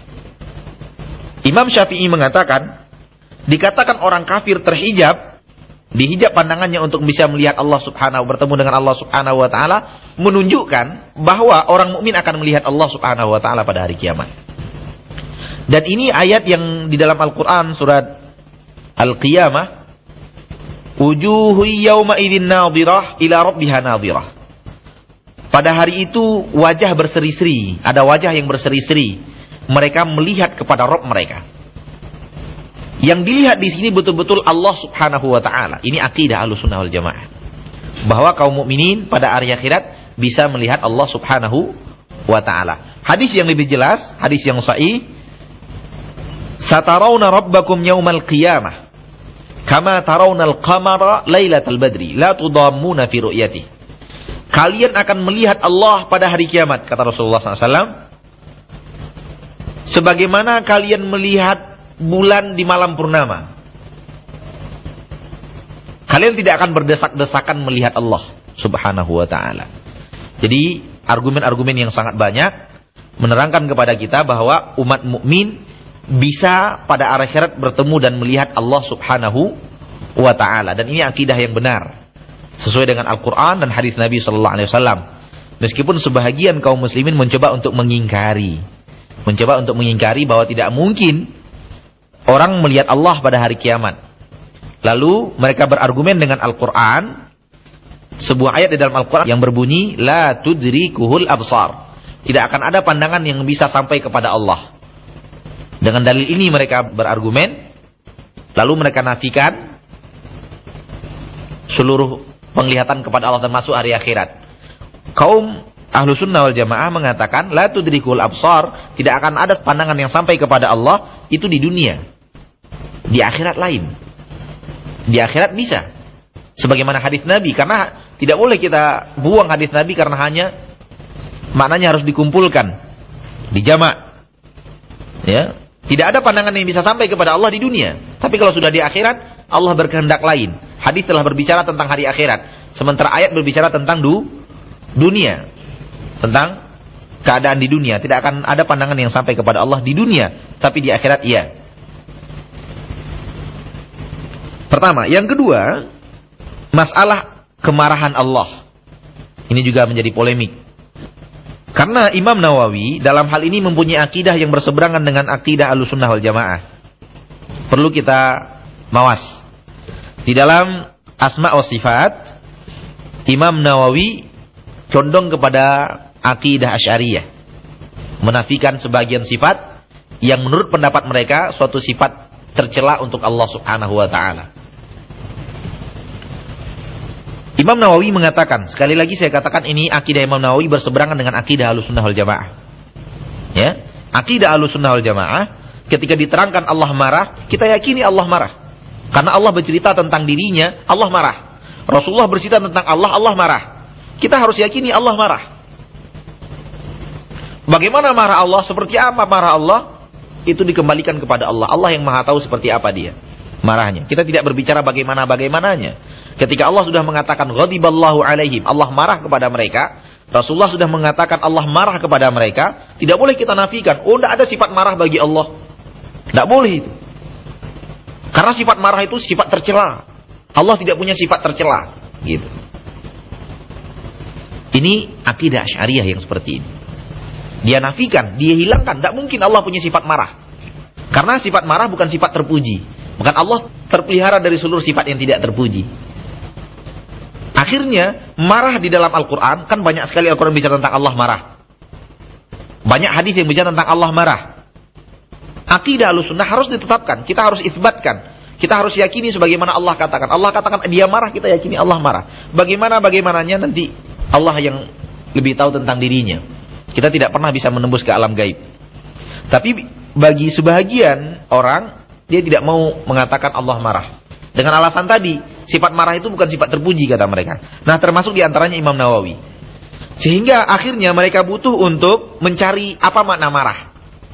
Imam Syafi'i mengatakan, dikatakan orang kafir terhijab, dihijab pandangannya untuk bisa melihat Allah Subhanahu, bertemu dengan Allah Subhanahu wa taala, menunjukkan bahwa orang mukmin akan melihat Allah Subhanahu wa taala pada hari kiamat. Dan ini ayat yang di dalam Al-Qur'an surat Al-Qiyamah, wujuhu yawma idzin nadhirah ila rabbiha nadhirah. Pada hari itu wajah berseri-seri, ada wajah yang berseri-seri. Mereka melihat kepada Rabb mereka. Yang dilihat di sini betul-betul Allah Subhanahu wa taala. Ini akidah Ahlussunnah wal Jamaah. Bahwa kaum mukminin pada hari akhirat bisa melihat Allah Subhanahu wa taala. Hadis yang lebih jelas, hadis yang sahih, satarawna rabbakum yaumal qiyamah kama tarawnal qamara lailatal badri la tudammuna fi ru'yatihi. Kalian akan melihat Allah pada hari kiamat, kata Rasulullah sallallahu alaihi wasallam, sebagaimana kalian melihat bulan di malam purnama. Kalian tidak akan berdesak-desakan melihat Allah Subhanahu wa taala. Jadi argumen-argumen yang sangat banyak menerangkan kepada kita bahwa umat mukmin bisa pada akhirat bertemu dan melihat Allah Subhanahu wa taala, dan ini akidah yang benar sesuai dengan Al-Qur'an dan hadis Nabi sallallahu alaihi wasallam. Meskipun sebahagian kaum muslimin mencoba untuk mengingkari Mencoba untuk mengingkari bahwa tidak mungkin orang melihat Allah pada hari kiamat. Lalu mereka berargumen dengan Al-Quran. Sebuah ayat di dalam Al-Quran yang berbunyi, la tudrikuhul absar. Tidak akan ada pandangan yang bisa sampai kepada Allah. Dengan dalil ini mereka berargumen. Lalu mereka nafikan seluruh penglihatan kepada Allah termasuk hari akhirat. Kaum Ahlussunnah wal Jamaah mengatakan la tudrikul absar, tidak akan ada pandangan yang sampai kepada Allah itu di dunia. Di akhirat lain. Di akhirat bisa. Sebagaimana hadis Nabi, karena tidak boleh kita buang hadis Nabi karena hanya maknanya harus dikumpulkan, dijamak. Ya, tidak ada pandangan yang bisa sampai kepada Allah di dunia. Tapi kalau sudah di akhirat, Allah berkehendak lain. Hadis telah berbicara tentang hari akhirat, sementara ayat berbicara tentang du, dunia. Tentang keadaan di dunia. Tidak akan ada pandangan yang sampai kepada Allah di dunia, tapi di akhirat iya. Pertama. Yang kedua, masalah kemarahan Allah. Ini juga menjadi polemik. Karena Imam Nawawi dalam hal ini mempunyai akidah yang berseberangan dengan akidah Ahlussunnah wal Jamaah. Perlu kita mawas. Di dalam Asma wa Sifat, Imam Nawawi condong kepada akidah Asy'ariyah, menafikan sebagian sifat yang menurut pendapat mereka suatu sifat tercela untuk Allah Subhanahu wa taala. Imam Nawawi mengatakan, sekali lagi saya katakan ini akidah Imam Nawawi berseberangan dengan akidah Ahlussunnah wal Jamaah. Ya, akidah Ahlussunnah wal Jamaah ketika diterangkan Allah marah, kita yakini Allah marah. Karena Allah bercerita tentang dirinya, Allah marah. Rasulullah bercerita tentang Allah, Allah marah. Kita harus yakini Allah marah. Bagaimana marah Allah? Seperti apa marah Allah? Itu dikembalikan kepada Allah. Allah yang maha tahu seperti apa dia marahnya. Kita tidak berbicara bagaimana-bagaimananya. Ketika Allah sudah mengatakan ghadiballahu alaihim, Allah marah kepada mereka. Rasulullah sudah mengatakan Allah marah kepada mereka. Tidak boleh kita nafikan, oh tidak ada sifat marah bagi Allah. Tidak boleh itu. Karena sifat marah itu sifat tercela. Allah tidak punya sifat tercela. Gitu. Ini akidah Asy'ariyah yang seperti ini. Dia nafikan, dia hilangkan. Tidak mungkin Allah punya sifat marah. Karena sifat marah bukan sifat terpuji. Bukan Allah terpelihara dari seluruh sifat yang tidak terpuji. Akhirnya, marah di dalam Al-Quran, kan banyak sekali Al-Quran bicara tentang Allah marah. Banyak hadis yang bicara tentang Allah marah. Akidah Ahlussunnah harus ditetapkan. Kita harus isbatkan. Kita harus yakini sebagaimana Allah katakan. Allah katakan dia marah, kita yakini Allah marah. Bagaimana bagaimananya nanti Allah yang lebih tahu tentang dirinya. Kita tidak pernah bisa menembus ke alam gaib. Tapi bagi sebahagian orang, dia tidak mau mengatakan Allah marah. Dengan alasan tadi, sifat marah itu bukan sifat terpuji kata mereka. Nah, termasuk diantaranya Imam Nawawi. Sehingga akhirnya mereka butuh untuk mencari apa makna marah.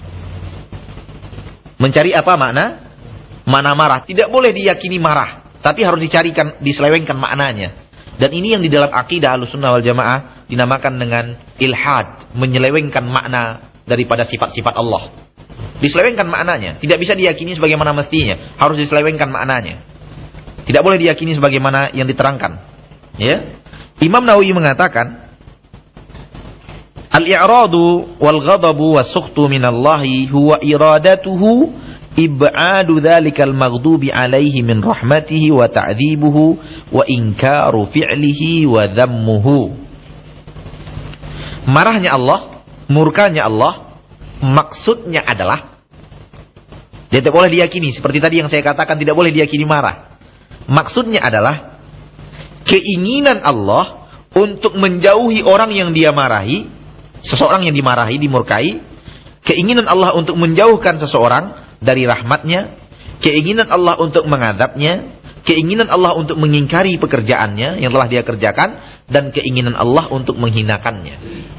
Mencari apa makna? Makna marah. Tidak boleh diyakini marah, tapi harus dicarikan, diselewengkan maknanya. Dan ini yang di dalam akidah Ahlussunnah wal Jamaah dinamakan dengan ilhad, menyelewengkan makna daripada sifat-sifat Allah. Diselewengkan maknanya, tidak bisa diyakini sebagaimana mestinya, harus diselewengkan maknanya. Tidak boleh diyakini sebagaimana yang diterangkan. Ya. Imam Nawawi mengatakan, al-i'radu wal ghadabu was-sukhtu minallahi huwa iradatuhu ib'adu dzalikal maghdubi alaihi min rahmatihi wa ta'dzibuhu wa inkaru fi'lihi wa dhammuhu. Marahnya Allah, murkanya Allah, maksudnya adalah, dia tidak boleh diyakini seperti tadi yang saya katakan, tidak boleh diyakini marah. Maksudnya adalah keinginan Allah untuk menjauhi orang yang dia marahi, seseorang yang dimarahi, dimurkai. Keinginan Allah untuk menjauhkan seseorang dari rahmatnya, keinginan Allah untuk mengadabnya, keinginan Allah untuk mengingkari pekerjaannya yang telah dia kerjakan, dan keinginan Allah untuk menghinakannya.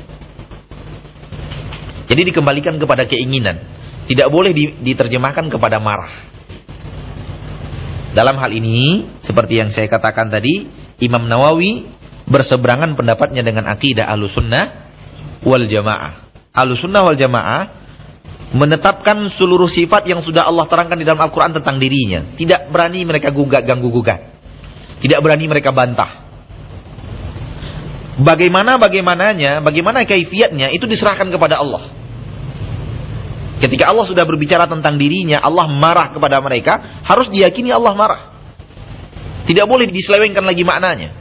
Jadi dikembalikan kepada keinginan, tidak boleh diterjemahkan kepada marah. Dalam hal ini, seperti yang saya katakan tadi, Imam Nawawi berseberangan pendapatnya dengan akidah Ahlussunnah wal Jamaah. Ahlussunnah wal Jamaah menetapkan seluruh sifat yang sudah Allah terangkan di dalam Al-Quran tentang dirinya. Tidak berani mereka gugat, ganggu-gugat. Tidak berani mereka bantah. Bagaimana bagaimananya, bagaimana kaifiatnya, itu diserahkan kepada Allah. Ketika Allah sudah berbicara tentang dirinya, Allah marah kepada mereka, harus diyakini Allah marah. Tidak boleh diselewengkan lagi maknanya.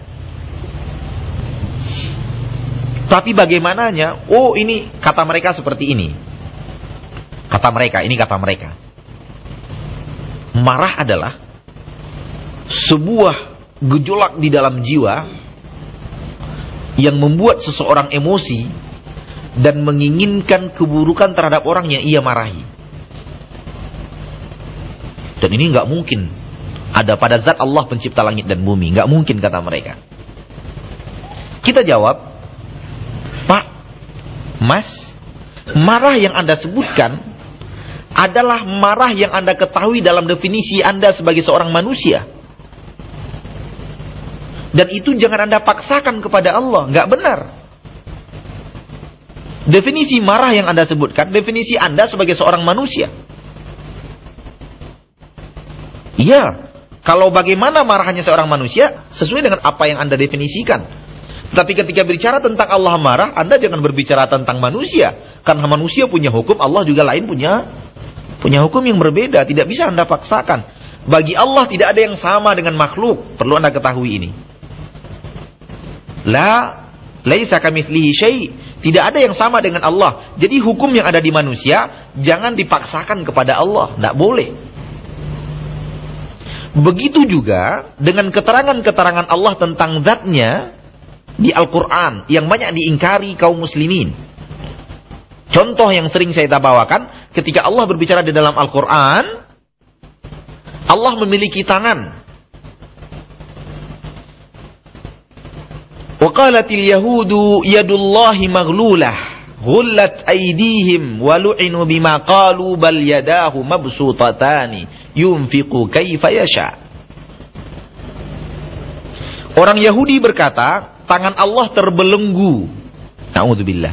Tapi bagaimananya, oh ini kata mereka seperti ini. Kata mereka, ini kata mereka. Marah adalah sebuah gejolak di dalam jiwa yang membuat seseorang emosi dan menginginkan keburukan terhadap orang yang ia marahi. Dan ini nggak mungkin ada pada zat Allah pencipta langit dan bumi. Nggak mungkin kata mereka. Kita jawab, Pak, Mas, marah yang Anda sebutkan adalah marah yang Anda ketahui dalam definisi Anda sebagai seorang manusia. Dan itu jangan Anda paksakan kepada Allah. Nggak benar. Definisi marah yang Anda sebutkan, definisi Anda sebagai seorang manusia. Iya, kalau bagaimana marahnya seorang manusia, sesuai dengan apa yang Anda definisikan. Tapi ketika berbicara tentang Allah marah, Anda jangan berbicara tentang manusia. Karena manusia punya hukum, Allah juga lain punya punya hukum yang berbeda. Tidak bisa Anda paksakan. Bagi Allah tidak ada yang sama dengan makhluk. Perlu Anda ketahui ini. La, laisa kamitslihi syai'. Tidak ada yang sama dengan Allah. Jadi hukum yang ada di manusia jangan dipaksakan kepada Allah. Tidak boleh. Begitu juga dengan keterangan-keterangan Allah tentang zatnya di Al-Quran yang banyak diingkari kaum muslimin. Contoh yang sering saya bawakan, ketika Allah berbicara di dalam Al-Quran, Allah memiliki tangan. وَقَالَتِ الْيَهُودُ يَدُ اللَّهِ مَغْلُولَةٌ غُلَّتْ أَيْدِيهِمْ وَلُعِنُوا بِمَا قَالُوا بَلْ يَدَاهُ مَبْسُوطَتَانِ يُنْفِقُ كَيْفَ يَشَاءُ. Orang Yahudi berkata, tangan Allah terbelenggu. Na'udzubillah.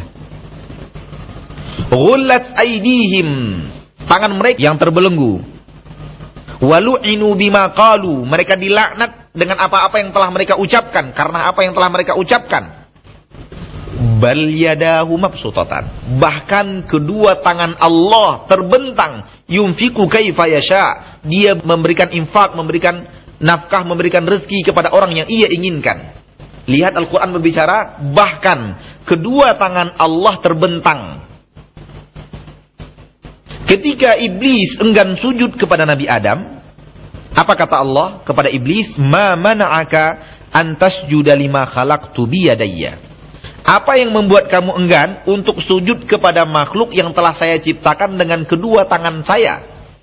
Ghullat aydihim, tangan mereka yang terbelenggu. Walu'inu bima qalu, mereka dilaknat dengan apa-apa yang telah mereka ucapkan, karena apa yang telah mereka ucapkan. Bal yadahu mabsutatan, bahkan kedua tangan Allah terbentang. Yunfiqu kaifa yasha, dia memberikan infak, memberikan nafkah, memberikan rezeki kepada orang yang ia inginkan. Lihat Al-Quran berbicara, bahkan kedua tangan Allah terbentang. Ketika iblis enggan sujud kepada Nabi Adam, apa kata Allah kepada iblis? Ma mana'aka an tasjuda lima khalaqtu biyadayya. Apa yang membuat kamu enggan untuk sujud kepada makhluk yang telah saya ciptakan dengan kedua tangan saya?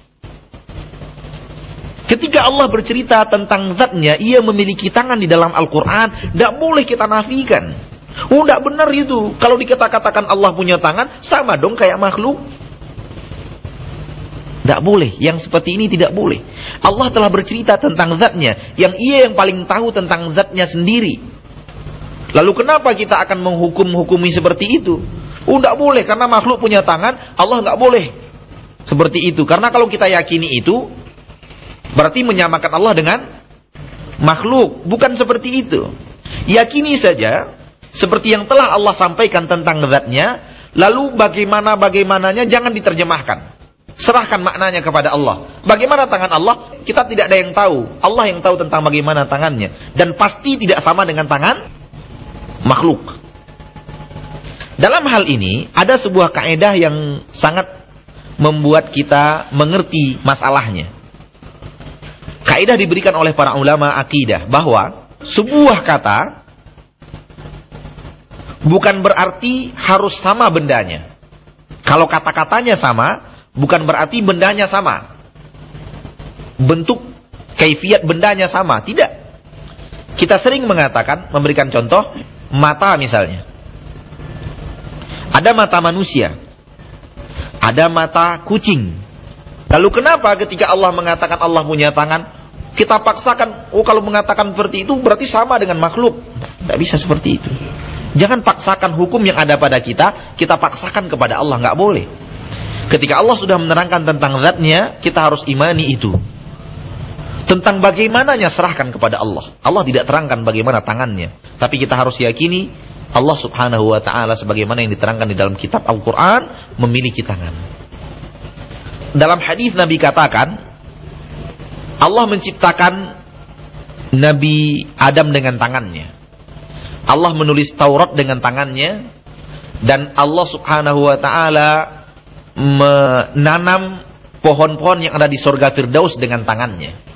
Ketika Allah bercerita tentang zatnya, ia memiliki tangan di dalam Al-Quran, tidak boleh kita nafikan. Oh, tidak benar itu. Kalau dikata-katakan Allah punya tangan, sama dong kayak makhluk. Tidak boleh. Yang seperti ini tidak boleh. Allah telah bercerita tentang zatnya, yang ia yang paling tahu tentang zatnya sendiri. Lalu kenapa kita akan menghukum-hukumi seperti itu? Oh, tidak boleh, karena makhluk punya tangan, Allah tidak boleh. Seperti itu. Karena kalau kita yakini itu, berarti menyamakan Allah dengan makhluk. Bukan seperti itu. Yakini saja, seperti yang telah Allah sampaikan tentang zatnya, lalu bagaimana-bagaimananya jangan diterjemahkan. Serahkan maknanya kepada Allah. Bagaimana tangan Allah? Kita tidak ada yang tahu. Allah yang tahu tentang bagaimana tangannya. Dan pasti tidak sama dengan tangan makhluk. Dalam hal ini ada sebuah kaidah yang sangat membuat kita mengerti masalahnya. Kaidah diberikan oleh para ulama akidah bahwa sebuah kata bukan berarti harus sama bendanya. Kalau kata-katanya sama, bukan berarti bendanya sama. Bentuk kaifiat bendanya sama, tidak. Kita sering mengatakan, memberikan contoh, mata misalnya. Ada mata manusia. Ada mata kucing. Lalu kenapa ketika Allah mengatakan Allah punya tangan, kita paksakan, oh kalau mengatakan seperti itu berarti sama dengan makhluk. Tidak bisa seperti itu. Jangan paksakan hukum yang ada pada kita, kita paksakan kepada Allah. Nggak boleh. Ketika Allah sudah menerangkan tentang zatnya, kita harus imani itu. Tentang bagaimananya serahkan kepada Allah. Allah tidak terangkan bagaimana tangannya. Tapi kita harus yakini Allah subhanahu wa ta'ala sebagaimana yang diterangkan di dalam kitab Al-Quran memiliki tangan. Dalam hadis Nabi katakan, Allah menciptakan Nabi Adam dengan tangannya. Allah menulis Taurat dengan tangannya. Dan Allah subhanahu wa ta'ala menanam pohon-pohon yang ada di surga Firdaus dengan tangannya.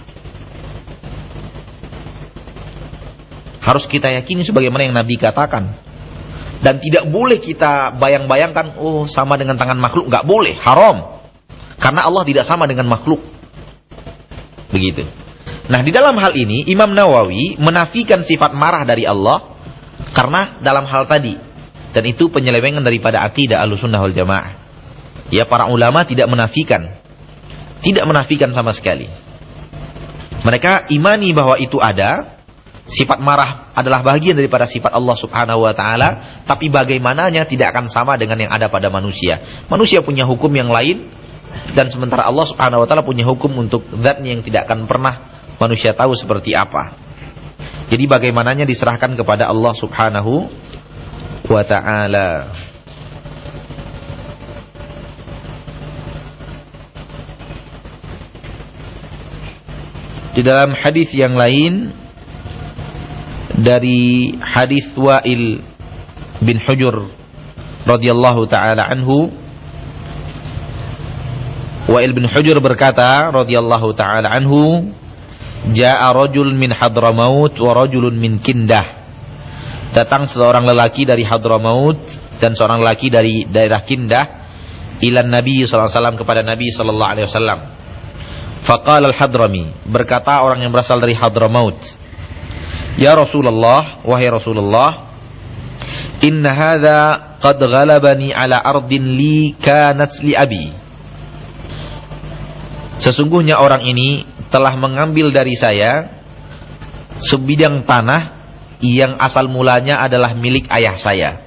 Harus kita yakini sebagaimana yang Nabi katakan. Dan tidak boleh kita bayang-bayangkan, oh sama dengan tangan makhluk. Nggak boleh, haram. Karena Allah tidak sama dengan makhluk. Begitu. Nah, di dalam hal ini, Imam Nawawi menafikan sifat marah dari Allah. Karena dalam hal tadi. Dan itu penyelewengan daripada akidah Ahlussunnah wal Jamaah. Ya, para ulama tidak menafikan. Tidak menafikan sama sekali. Mereka imani bahwa itu ada. Sifat marah adalah bagian daripada sifat Allah subhanahu wa ta'ala. Tapi bagaimananya tidak akan sama dengan yang ada pada manusia. Manusia punya hukum yang lain. Dan sementara Allah subhanahu wa ta'ala punya hukum untuk zatnya yang tidak akan pernah manusia tahu seperti apa. Jadi bagaimananya diserahkan kepada Allah subhanahu wa ta'ala. Di dalam hadis yang lain, dari hadis Wa'il bin Hujur radhiyallahu taala anhu, Wa'il bin Hujur berkata radhiyallahu taala anhu, ja'a rajul min Hadramaut wa rajulun min Kindah. Datang seorang lelaki dari Hadramaut dan seorang lelaki dari daerah Kindah ila Nabi sallallahu alaihi wasallam, kepada Nabi sallallahu alaihi wasallam. Faqala al-Hadrami, berkata orang yang berasal dari Hadramaut, ya Rasulullah, wahai Rasulullah, inna hadha qad ghalabani ala ardin li kanat li abi. Sesungguhnya orang ini telah mengambil dari saya sebidang tanah yang asal mulanya adalah milik ayah saya.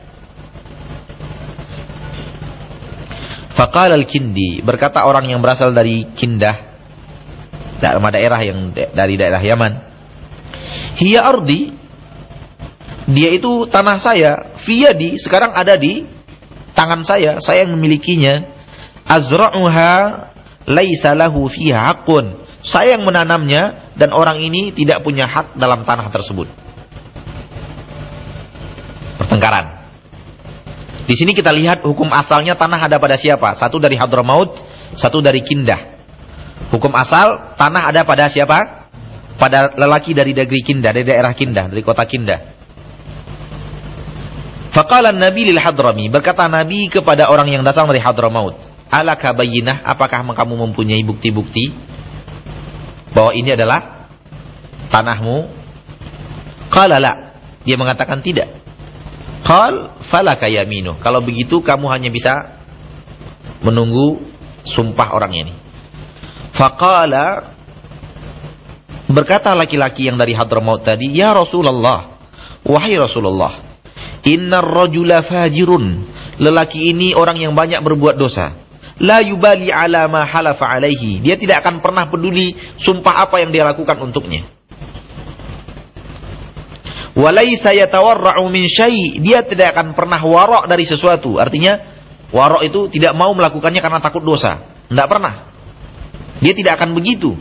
Faqala al-Kindi, berkata orang yang berasal dari Kindah, nama daerah yang dari daerah Yaman, hiya ardi, dia itu tanah saya, fiyadi, sekarang ada di tangan saya, saya yang memilikinya. Azra'uha laisa lahu fiha haqqun, saya yang menanamnya dan orang ini tidak punya hak dalam tanah tersebut. Pertengkaran. Di sini kita lihat hukum asalnya tanah ada pada siapa? Satu dari Hadramaut, satu dari Kindah. Hukum asal tanah ada pada siapa? Pada lelaki dari negeri Kindah, dari daerah Kindah, dari kota Kindah. Faqala Nabi lil Hadrami, berkata Nabi kepada orang yang datang dari Hadramaut, alaka bayyinah, apakah kamu mempunyai bukti-bukti bahwa ini adalah tanahmu? Qala la, dia mengatakan tidak. Qal falaka yaminu, kalau begitu kamu hanya bisa menunggu sumpah orang ini. Faqala, berkata laki-laki yang dari Hadramaut tadi, ya Rasulullah, wahai Rasulullah, innar rajula fajirun, lelaki ini orang yang banyak berbuat dosa. La yubali ala ma halafa alaihi, dia tidak akan pernah peduli sumpah apa yang dia lakukan untuknya. Walaysa yatawarra'u min syai', dia tidak akan pernah warok dari sesuatu. Artinya warok itu tidak mau melakukannya karena takut dosa. Tidak pernah. Dia tidak akan begitu.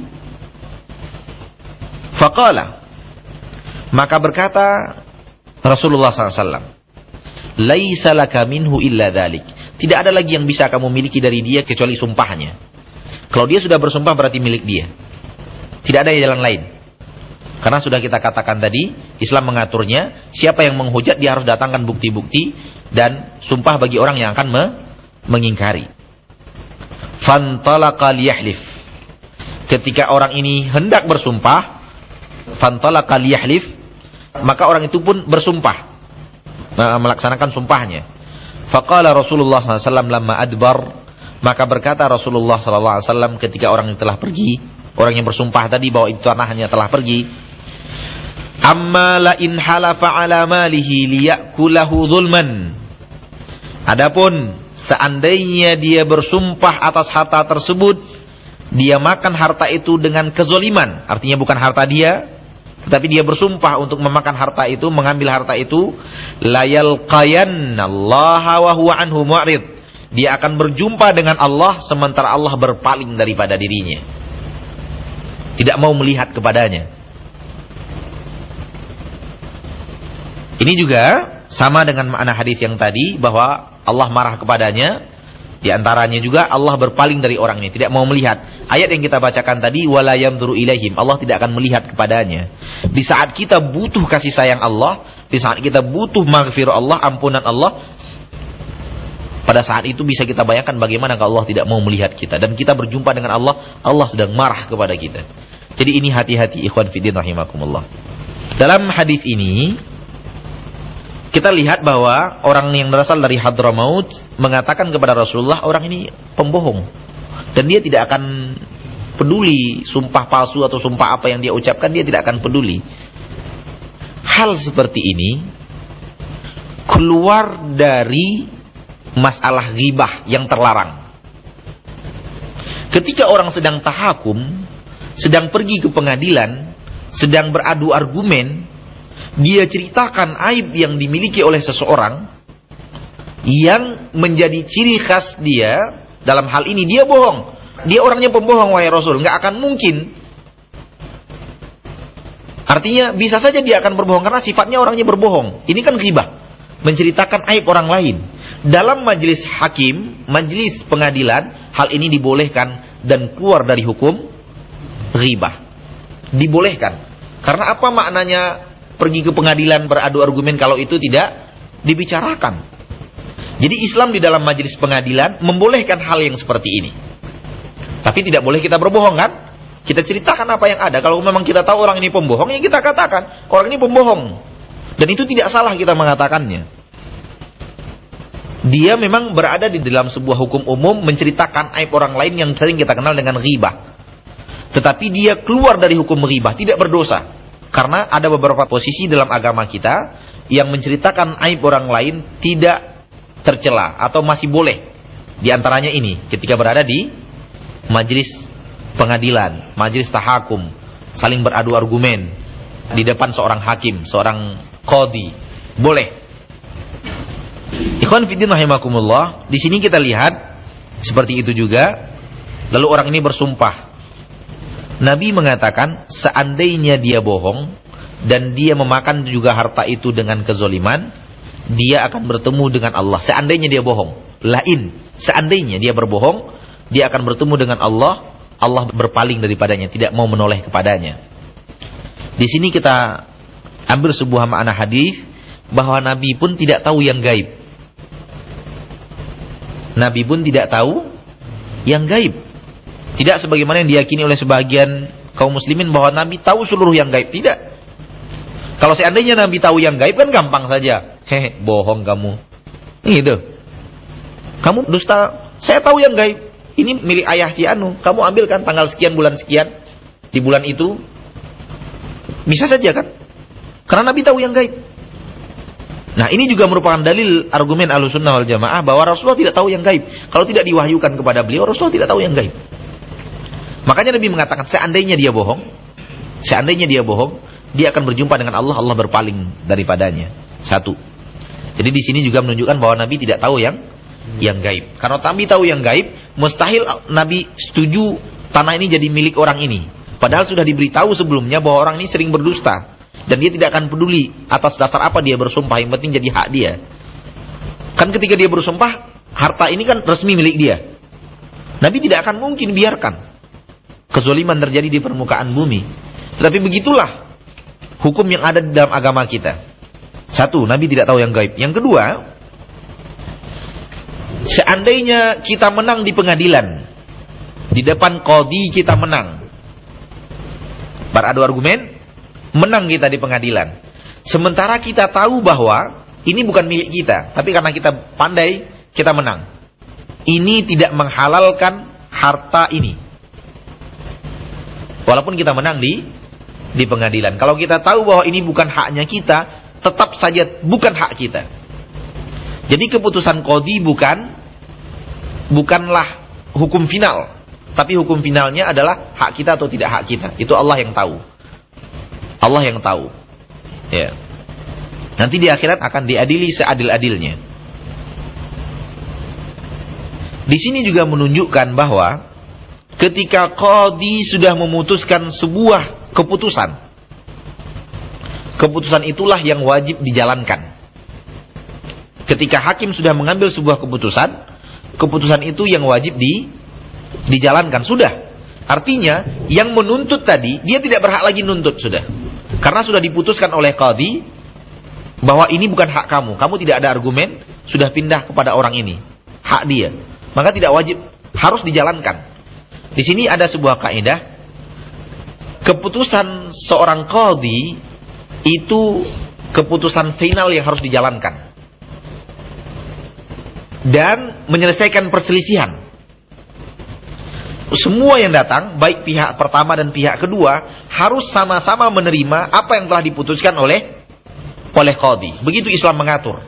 Faqala, maka berkata Rasulullah sallallahu alaihi wasallam, laisa laka minhu illa dhalik, tidak ada lagi yang bisa kamu miliki dari dia kecuali sumpahnya. Kalau dia sudah bersumpah berarti milik dia. Tidak ada jalan lain. Karena sudah kita katakan tadi, Islam mengaturnya, siapa yang menghujat dia harus datangkan bukti-bukti dan sumpah bagi orang yang akan me mengingkari. Fantalaqa liyahlif, ketika orang ini hendak bersumpah, fantalaqa liyahlif, maka orang itu pun bersumpah, melaksanakan sumpahnya. Faqala Rasulullah sallallahu alaihi wasallam lamma adbar, maka berkata Rasulullah sallallahu alaihi wasallam ketika orang itu telah pergi, orang yang bersumpah tadi bahwa itu tanahnya telah pergi, amma la in halafa ala malihi liyakulahu zulman, adapun seandainya dia bersumpah atas harta tersebut, dia makan harta itu dengan kezoliman, artinya bukan harta dia, tetapi dia bersumpah untuk memakan harta itu, mengambil harta itu, la yalqayannallaha wa huwa anhu mu'rid, dia akan berjumpa dengan Allah sementara Allah berpaling daripada dirinya, tidak mau melihat kepadanya. Ini juga sama dengan makna hadis yang tadi, bahwa Allah marah kepadanya. Di antaranya juga Allah berpaling dari orang ini, tidak mau melihat. Ayat yang kita bacakan tadi, wala yamduru ilaihim, Allah tidak akan melihat kepadanya. Di saat kita butuh kasih sayang Allah, di saat kita butuh maghfirah Allah, ampunan Allah, pada saat itu bisa kita bayangkan bagaimana kalau Allah tidak mau melihat kita, dan kita berjumpa dengan Allah, Allah sedang marah kepada kita. Jadi ini hati-hati ikhwan fiddin rahimakumullah. Dalam hadis ini kita lihat bahwa orang yang berasal dari Hadramaut mengatakan kepada Rasulullah, orang ini pembohong, dan dia tidak akan peduli sumpah palsu atau sumpah apa yang dia ucapkan, dia tidak akan peduli. Hal seperti ini keluar dari masalah ghibah yang terlarang. Ketika orang sedang tahakum, sedang pergi ke pengadilan, sedang beradu argumen, dia ceritakan aib yang dimiliki oleh seseorang yang menjadi ciri khas dia, dalam hal ini dia bohong. Dia orangnya pembohong wahai Rasul, nggak akan mungkin. Artinya bisa saja dia akan berbohong karena sifatnya orangnya berbohong. Ini kan ghibah, menceritakan aib orang lain. Dalam majelis hakim, majelis pengadilan, hal ini dibolehkan dan keluar dari hukum ghibah. Dibolehkan. Karena apa maknanya pergi ke pengadilan beradu argumen kalau itu tidak dibicarakan? Jadi Islam di dalam majelis pengadilan membolehkan hal yang seperti ini. Tapi tidak boleh kita berbohong kan? Kita ceritakan apa yang ada. Kalau memang kita tahu orang ini pembohong, ya kita katakan orang ini pembohong. Dan itu tidak salah kita mengatakannya. Dia memang berada di dalam sebuah hukum umum menceritakan aib orang lain yang sering kita kenal dengan ghibah. Tetapi dia keluar dari hukum ghibah, tidak berdosa. Karena ada beberapa posisi dalam agama kita yang menceritakan aib orang lain tidak tercela atau masih boleh. Di antaranya ini, ketika berada di majelis pengadilan, majelis tahakum, saling beradu argumen di depan seorang hakim, seorang qadhi, boleh. Ikhwan fillah rahimakumullah, di sini kita lihat seperti itu juga. Lalu orang ini bersumpah. Nabi mengatakan seandainya dia bohong dan dia memakan juga harta itu dengan kezoliman, dia akan bertemu dengan Allah. Seandainya dia bohong, lain, seandainya dia berbohong, dia akan bertemu dengan Allah. Allah berpaling daripadanya, tidak mau menoleh kepadanya. Di sini kita ambil sebuah makna hadis bahwa Nabi pun tidak tahu yang gaib. Nabi pun tidak tahu yang gaib. Tidak sebagaimana yang diyakini oleh sebagian kaum muslimin bahwa Nabi tahu seluruh yang gaib. Tidak. Kalau seandainya Nabi tahu yang gaib kan gampang saja. Hehe, bohong kamu. Gitu. Kamu dusta. Saya tahu yang gaib. Ini milik ayah si Anu. Kamu ambilkan tanggal sekian bulan sekian. Di bulan itu. Bisa saja kan? Karena Nabi tahu yang gaib. Nah, ini juga merupakan dalil argumen Ahlussunnah wal Jamaah bahwa Rasulullah tidak tahu yang gaib. Kalau tidak diwahyukan kepada beliau, Rasulullah tidak tahu yang gaib. Makanya Nabi mengatakan, seandainya dia bohong, seandainya dia bohong, dia akan berjumpa dengan Allah, Allah berpaling daripadanya. Satu. Jadi di sini juga menunjukkan bahwa Nabi tidak tahu yang yang gaib. Karena Nabi tahu yang gaib, mustahil Nabi setuju tanah ini jadi milik orang ini. Padahal sudah diberitahu sebelumnya bahwa orang ini sering berdusta. Dan dia tidak akan peduli atas dasar apa dia bersumpah, yang penting jadi hak dia. Kan ketika dia bersumpah, harta ini kan resmi milik dia. Nabi tidak akan mungkin biarkan kezaliman terjadi di permukaan bumi. Tetapi begitulah hukum yang ada di dalam agama kita. Satu, Nabi tidak tahu yang gaib. Yang kedua, seandainya kita menang di pengadilan, di depan qadhi kita menang, beradu argumen, menang kita di pengadilan. Sementara kita tahu bahwa ini bukan milik kita, tapi karena kita pandai, kita menang. Ini tidak menghalalkan harta ini. Walaupun kita menang di di pengadilan. Kalau kita tahu bahwa ini bukan haknya kita, tetap saja bukan hak kita. Jadi keputusan qadhi bukan bukanlah hukum final, tapi hukum finalnya adalah hak kita atau tidak hak kita. Itu Allah yang tahu. Allah yang tahu. Ya. Nanti di akhirat akan diadili seadil-adilnya. Di sini juga menunjukkan bahwa ketika qadhi sudah memutuskan sebuah keputusan, keputusan itulah yang wajib dijalankan. Ketika hakim sudah mengambil sebuah keputusan, keputusan itu yang wajib di dijalankan sudah. Artinya yang menuntut tadi dia tidak berhak lagi nuntut sudah. Karena sudah diputuskan oleh qadhi bahwa ini bukan hak kamu. Kamu tidak ada argumen, sudah pindah kepada orang ini. Hak dia. Maka tidak wajib, harus dijalankan. Di sini ada sebuah kaidah. Keputusan seorang qadhi itu keputusan final yang harus dijalankan. Dan menyelesaikan perselisihan. Semua yang datang, baik pihak pertama dan pihak kedua, harus sama-sama menerima apa yang telah diputuskan oleh oleh qadhi. Begitu Islam mengatur.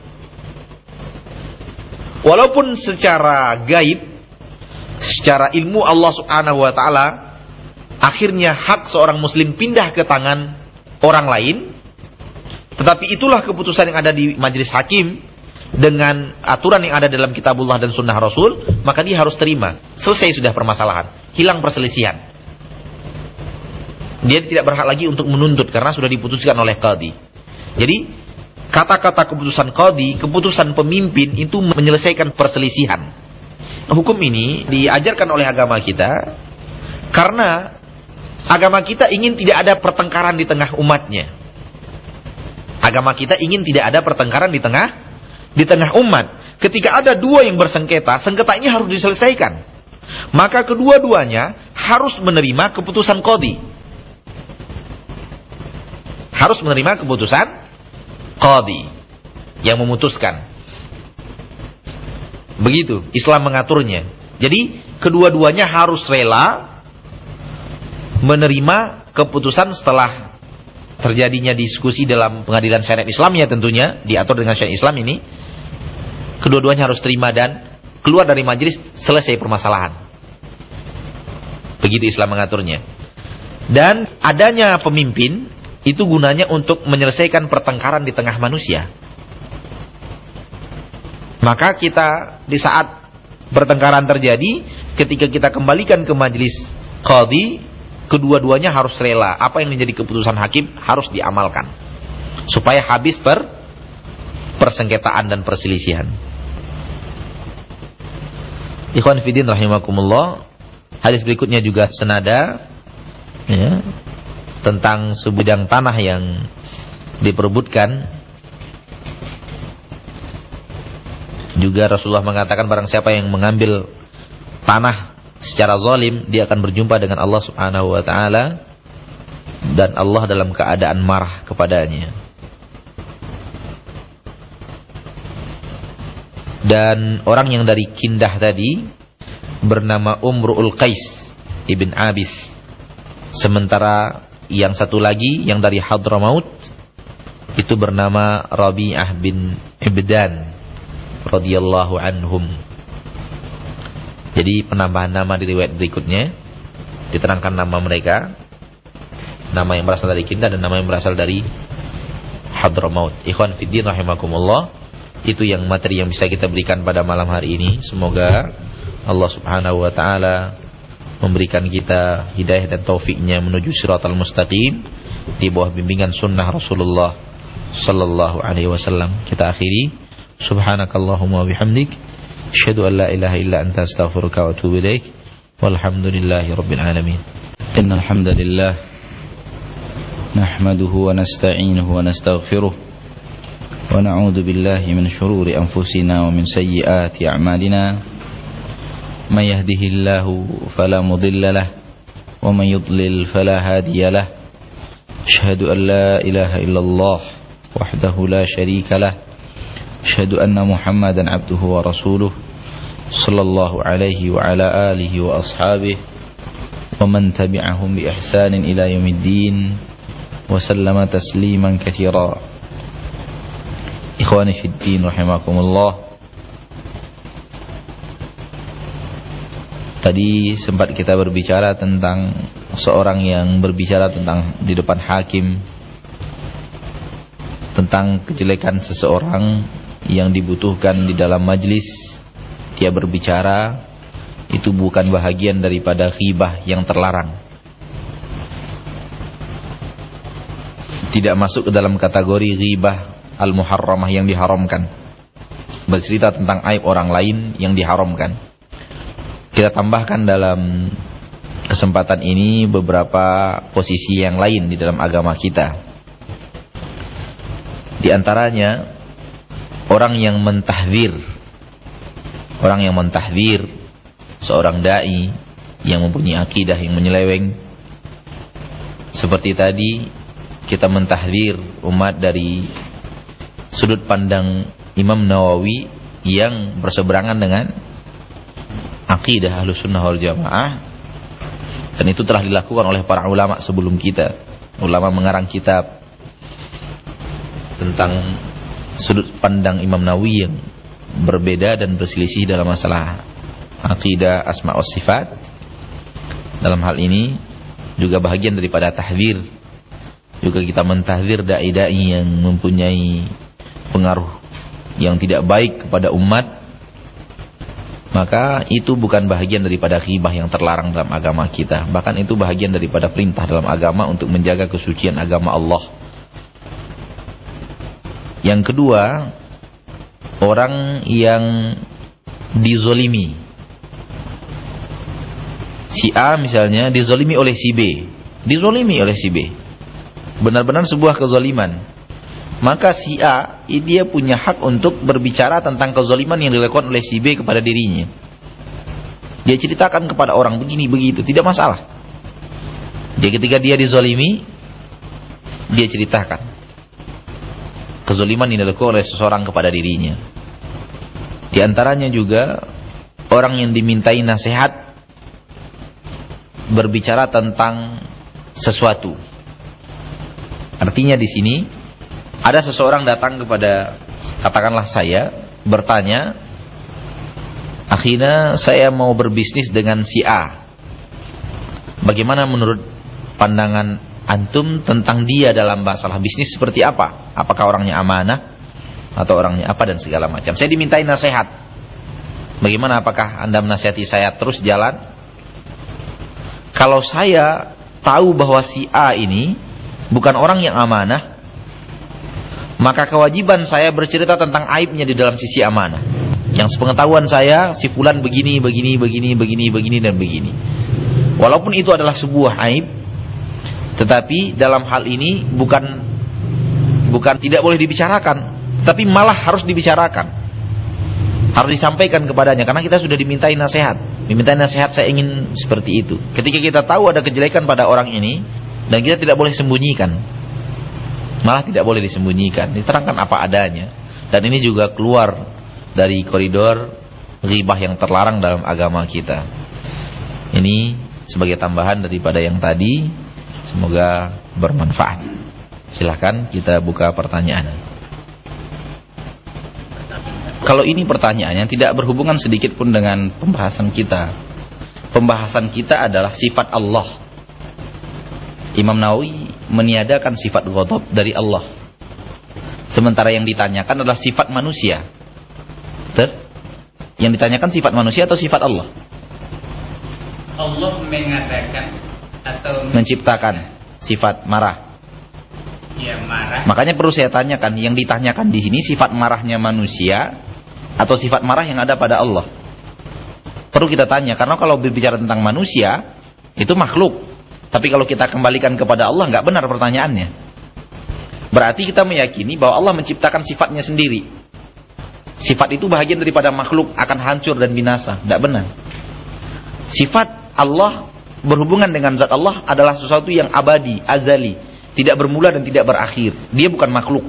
Walaupun secara gaib, secara ilmu Allah Subhanahu wa taala, akhirnya hak seorang muslim pindah ke tangan orang lain, tetapi itulah keputusan yang ada di majelis hakim dengan aturan yang ada dalam kitabullah dan sunnah Rasul, maka dia harus terima. Selesai sudah permasalahan, hilang perselisihan. Dia tidak berhak lagi untuk menuntut karena sudah diputuskan oleh qadhi. Jadi kata-kata keputusan qadhi, keputusan pemimpin itu menyelesaikan perselisihan. Hukum ini diajarkan oleh agama kita karena agama kita ingin tidak ada pertengkaran di tengah umatnya. Agama kita ingin tidak ada pertengkaran di tengah di tengah umat. Ketika ada dua yang bersengketa, sengketa ini harus diselesaikan. Maka kedua-duanya harus menerima keputusan qadhi. Harus menerima keputusan qadhi yang memutuskan. Begitu Islam mengaturnya. Jadi kedua-duanya harus rela menerima keputusan setelah terjadinya diskusi dalam pengadilan syariat Islamnya, tentunya diatur dengan syariat Islam ini. Kedua-duanya harus terima dan keluar dari majelis, selesai permasalahan. Begitu Islam mengaturnya. Dan adanya pemimpin itu gunanya untuk menyelesaikan pertengkaran di tengah manusia. Maka kita di saat pertengkaran terjadi, ketika kita kembalikan ke majelis qadhi, kedua-duanya harus rela. Apa yang menjadi keputusan hakim harus diamalkan supaya habis per persengketaan dan perselisihan. Ikhwan fillah rahimakumullah, hadis berikutnya juga senada ya, tentang sebidang tanah yang diperebutkan. Juga Rasulullah mengatakan barang siapa yang mengambil tanah secara zalim, dia akan berjumpa dengan Allah Subhanahu wa taala dan Allah dalam keadaan marah kepadanya. Dan orang yang dari Kindah tadi bernama Umru'ul Qais ibn Abis. Sementara yang satu lagi yang dari Hadramaut itu bernama Rabi'ah bin Ibdan radhiyallahu anhum. Jadi penambahan nama di riwayat berikutnya diterangkan nama mereka, nama yang berasal dari Kindah dan nama yang berasal dari Hadramaut. Ikhwan fiddin rahimakumullah, itu yang materi yang bisa kita berikan pada malam hari ini. Semoga Allah Subhanahu wa taala memberikan kita hidayah dan taufiknya menuju siratal mustaqim di bawah bimbingan sunnah Rasulullah sallallahu alaihi wasallam. Kita akhiri, subhanakallahumma wa bihamdik, asyhadu an la ilaha illa anta astaghfiruka wa atubu ilaik. Walhamdulillahi rabbil alamin. Innal hamdalillah nahmaduhu wa nasta'inuhu wa nastaghfiruh wa na'udzu billahi min shururi anfusina wa min sayyiati a'malina. Man yahdihillahu fala mudilla lahu wa man yudlil fala hadiya lahu. Asyhadu an la ilaha illallah wahdahu la syarika lahu. Asyhadu anna Muhammadan abduhu wa rasuluh sallallahu alaihi wa ala alihi wa ashabihi wa man tabi'ahum bi ihsanin ila yaumiddin wa sallama tasliman katsira. Ikhwani fid din rahimakumullah, tadi sempat kita berbicara tentang seorang yang berbicara tentang di depan hakim tentang kejelekan seseorang yang dibutuhkan di dalam majlis. Dia berbicara itu bukan bahagian daripada ghibah yang terlarang, tidak masuk ke dalam kategori ghibah al-muharramah yang diharamkan, bercerita tentang aib orang lain yang diharamkan. Kita tambahkan dalam kesempatan ini beberapa posisi yang lain di dalam agama kita. Di antaranya orang yang mentahdzir, orang yang mentahdzir seorang dai yang mempunyai akidah yang menyeleweng. Seperti tadi kita mentahdzir umat dari sudut pandang Imam Nawawi yang berseberangan dengan akidah Ahlussunnah wal Jamaah, dan itu telah dilakukan oleh para ulama sebelum kita. Ulama mengarang kitab tentang sudut pandang Imam Nawawi yang berbeda dan berselisih dalam masalah akidah asma wa sifat. Dalam hal ini juga bahagian daripada tahdzir. Juga kita mentahdzir dai-dai yang mempunyai pengaruh yang tidak baik kepada umat. Maka itu bukan bahagian daripada ghibah yang terlarang dalam agama kita. Bahkan itu bahagian daripada perintah dalam agama untuk menjaga kesucian agama Allah. Yang kedua, orang yang dizolimi. Si A misalnya dizolimi oleh si B. Dizolimi oleh si B. Benar-benar sebuah kezoliman. Maka si A, dia punya hak untuk berbicara tentang kezaliman yang dilakukan oleh si B kepada dirinya. Dia ceritakan kepada orang begini begitu, tidak masalah. Dia ketika dia dizalimi, dia ceritakan kezaliman yang dilakukan oleh seseorang kepada dirinya. Di antaranya juga orang yang dimintai nasihat berbicara tentang sesuatu. Artinya di sini ada seseorang datang kepada, katakanlah saya, bertanya, akhirnya saya mau berbisnis dengan si A. Bagaimana menurut pandangan antum tentang dia dalam masalah bisnis seperti apa? Apakah orangnya amanah atau orangnya apa dan segala macam? Saya dimintai nasihat. Bagaimana, apakah anda menasihati saya terus jalan? Kalau saya tahu bahwa si A ini bukan orang yang amanah, maka kewajiban saya bercerita tentang aibnya di dalam sisi amanah. Yang sepengetahuan saya, si fulan begini, begini, begini, begini, begini, dan begini. Walaupun itu adalah sebuah aib, tetapi dalam hal ini bukan bukan tidak boleh dibicarakan, tapi malah harus dibicarakan. Harus disampaikan kepadanya karena kita sudah dimintai nasihat. Dimintai nasihat, saya ingin seperti itu. Ketika kita tahu ada kejelekan pada orang ini dan kita tidak boleh sembunyikan. Malah tidak boleh disembunyikan, diterangkan apa adanya. Dan ini juga keluar dari koridor ghibah yang terlarang dalam agama kita. Ini sebagai tambahan daripada yang tadi. Semoga bermanfaat. Silakan kita buka pertanyaan. Kalau ini pertanyaannya tidak berhubungan sedikit pun dengan pembahasan kita. Pembahasan kita adalah sifat Allah. Imam Nawawi meniadakan sifat ghadab dari Allah. Sementara yang ditanyakan adalah sifat manusia. Betul? Yang ditanyakan sifat manusia atau sifat Allah? Allah mengatakan atau menciptakan sifat marah. Ya, marah. Makanya perlu saya tanyakan, yang ditanyakan di sini sifat marahnya manusia atau sifat marah yang ada pada Allah? Perlu kita tanya, karena kalau berbicara tentang manusia itu makhluk. Tapi kalau kita kembalikan kepada Allah, nggak benar pertanyaannya. Berarti kita meyakini bahwa Allah menciptakan sifatnya sendiri. Sifat itu bahagian daripada makhluk, akan hancur dan binasa. Nggak benar. Sifat Allah berhubungan dengan zat Allah adalah sesuatu yang abadi, azali, tidak bermula dan tidak berakhir. Dia bukan makhluk.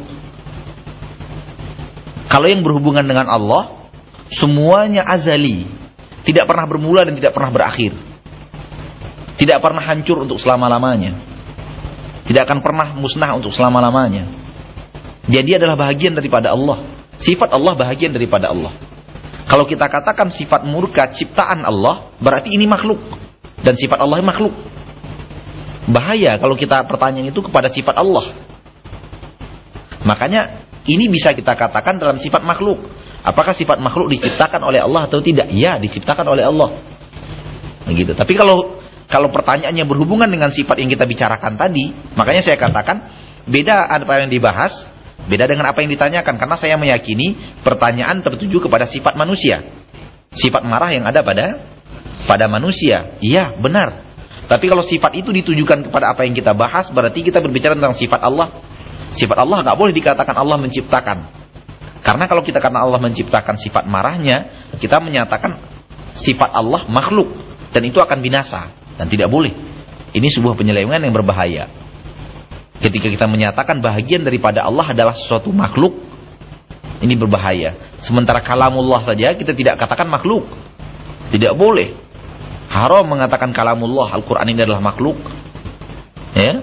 Kalau yang berhubungan dengan Allah, semuanya azali, tidak pernah bermula dan tidak pernah berakhir. Tidak pernah hancur untuk selama-lamanya. Tidak akan pernah musnah untuk selama-lamanya. Jadi adalah bahagian daripada Allah. Sifat Allah bahagian daripada Allah. Kalau kita katakan sifat murka ciptaan Allah, berarti ini makhluk. Dan sifat Allah makhluk. Bahaya kalau kita pertanyaan itu kepada sifat Allah. Makanya ini bisa kita katakan dalam sifat makhluk. Apakah sifat makhluk diciptakan oleh Allah atau tidak? Ya, diciptakan oleh Allah. Begitu. Tapi kalau kalau pertanyaannya berhubungan dengan sifat yang kita bicarakan tadi, makanya saya katakan beda apa yang dibahas, beda dengan apa yang ditanyakan. Karena saya meyakini pertanyaan tertuju kepada sifat manusia. Sifat marah yang ada pada pada manusia. Iya, benar. Tapi kalau sifat itu ditujukan kepada apa yang kita bahas, berarti kita berbicara tentang sifat Allah. Sifat Allah nggak boleh dikatakan Allah menciptakan. Karena kalau kita karena Allah menciptakan sifat marahnya, kita menyatakan sifat Allah makhluk. Dan itu akan binasa. Dan tidak boleh. Ini sebuah penyelewengan yang berbahaya. Ketika kita menyatakan bahagian daripada Allah adalah sesuatu makhluk, ini berbahaya. Sementara kalamullah saja kita tidak katakan makhluk. Tidak boleh. Haram mengatakan kalamullah, Al-Quran ini adalah makhluk. Ya.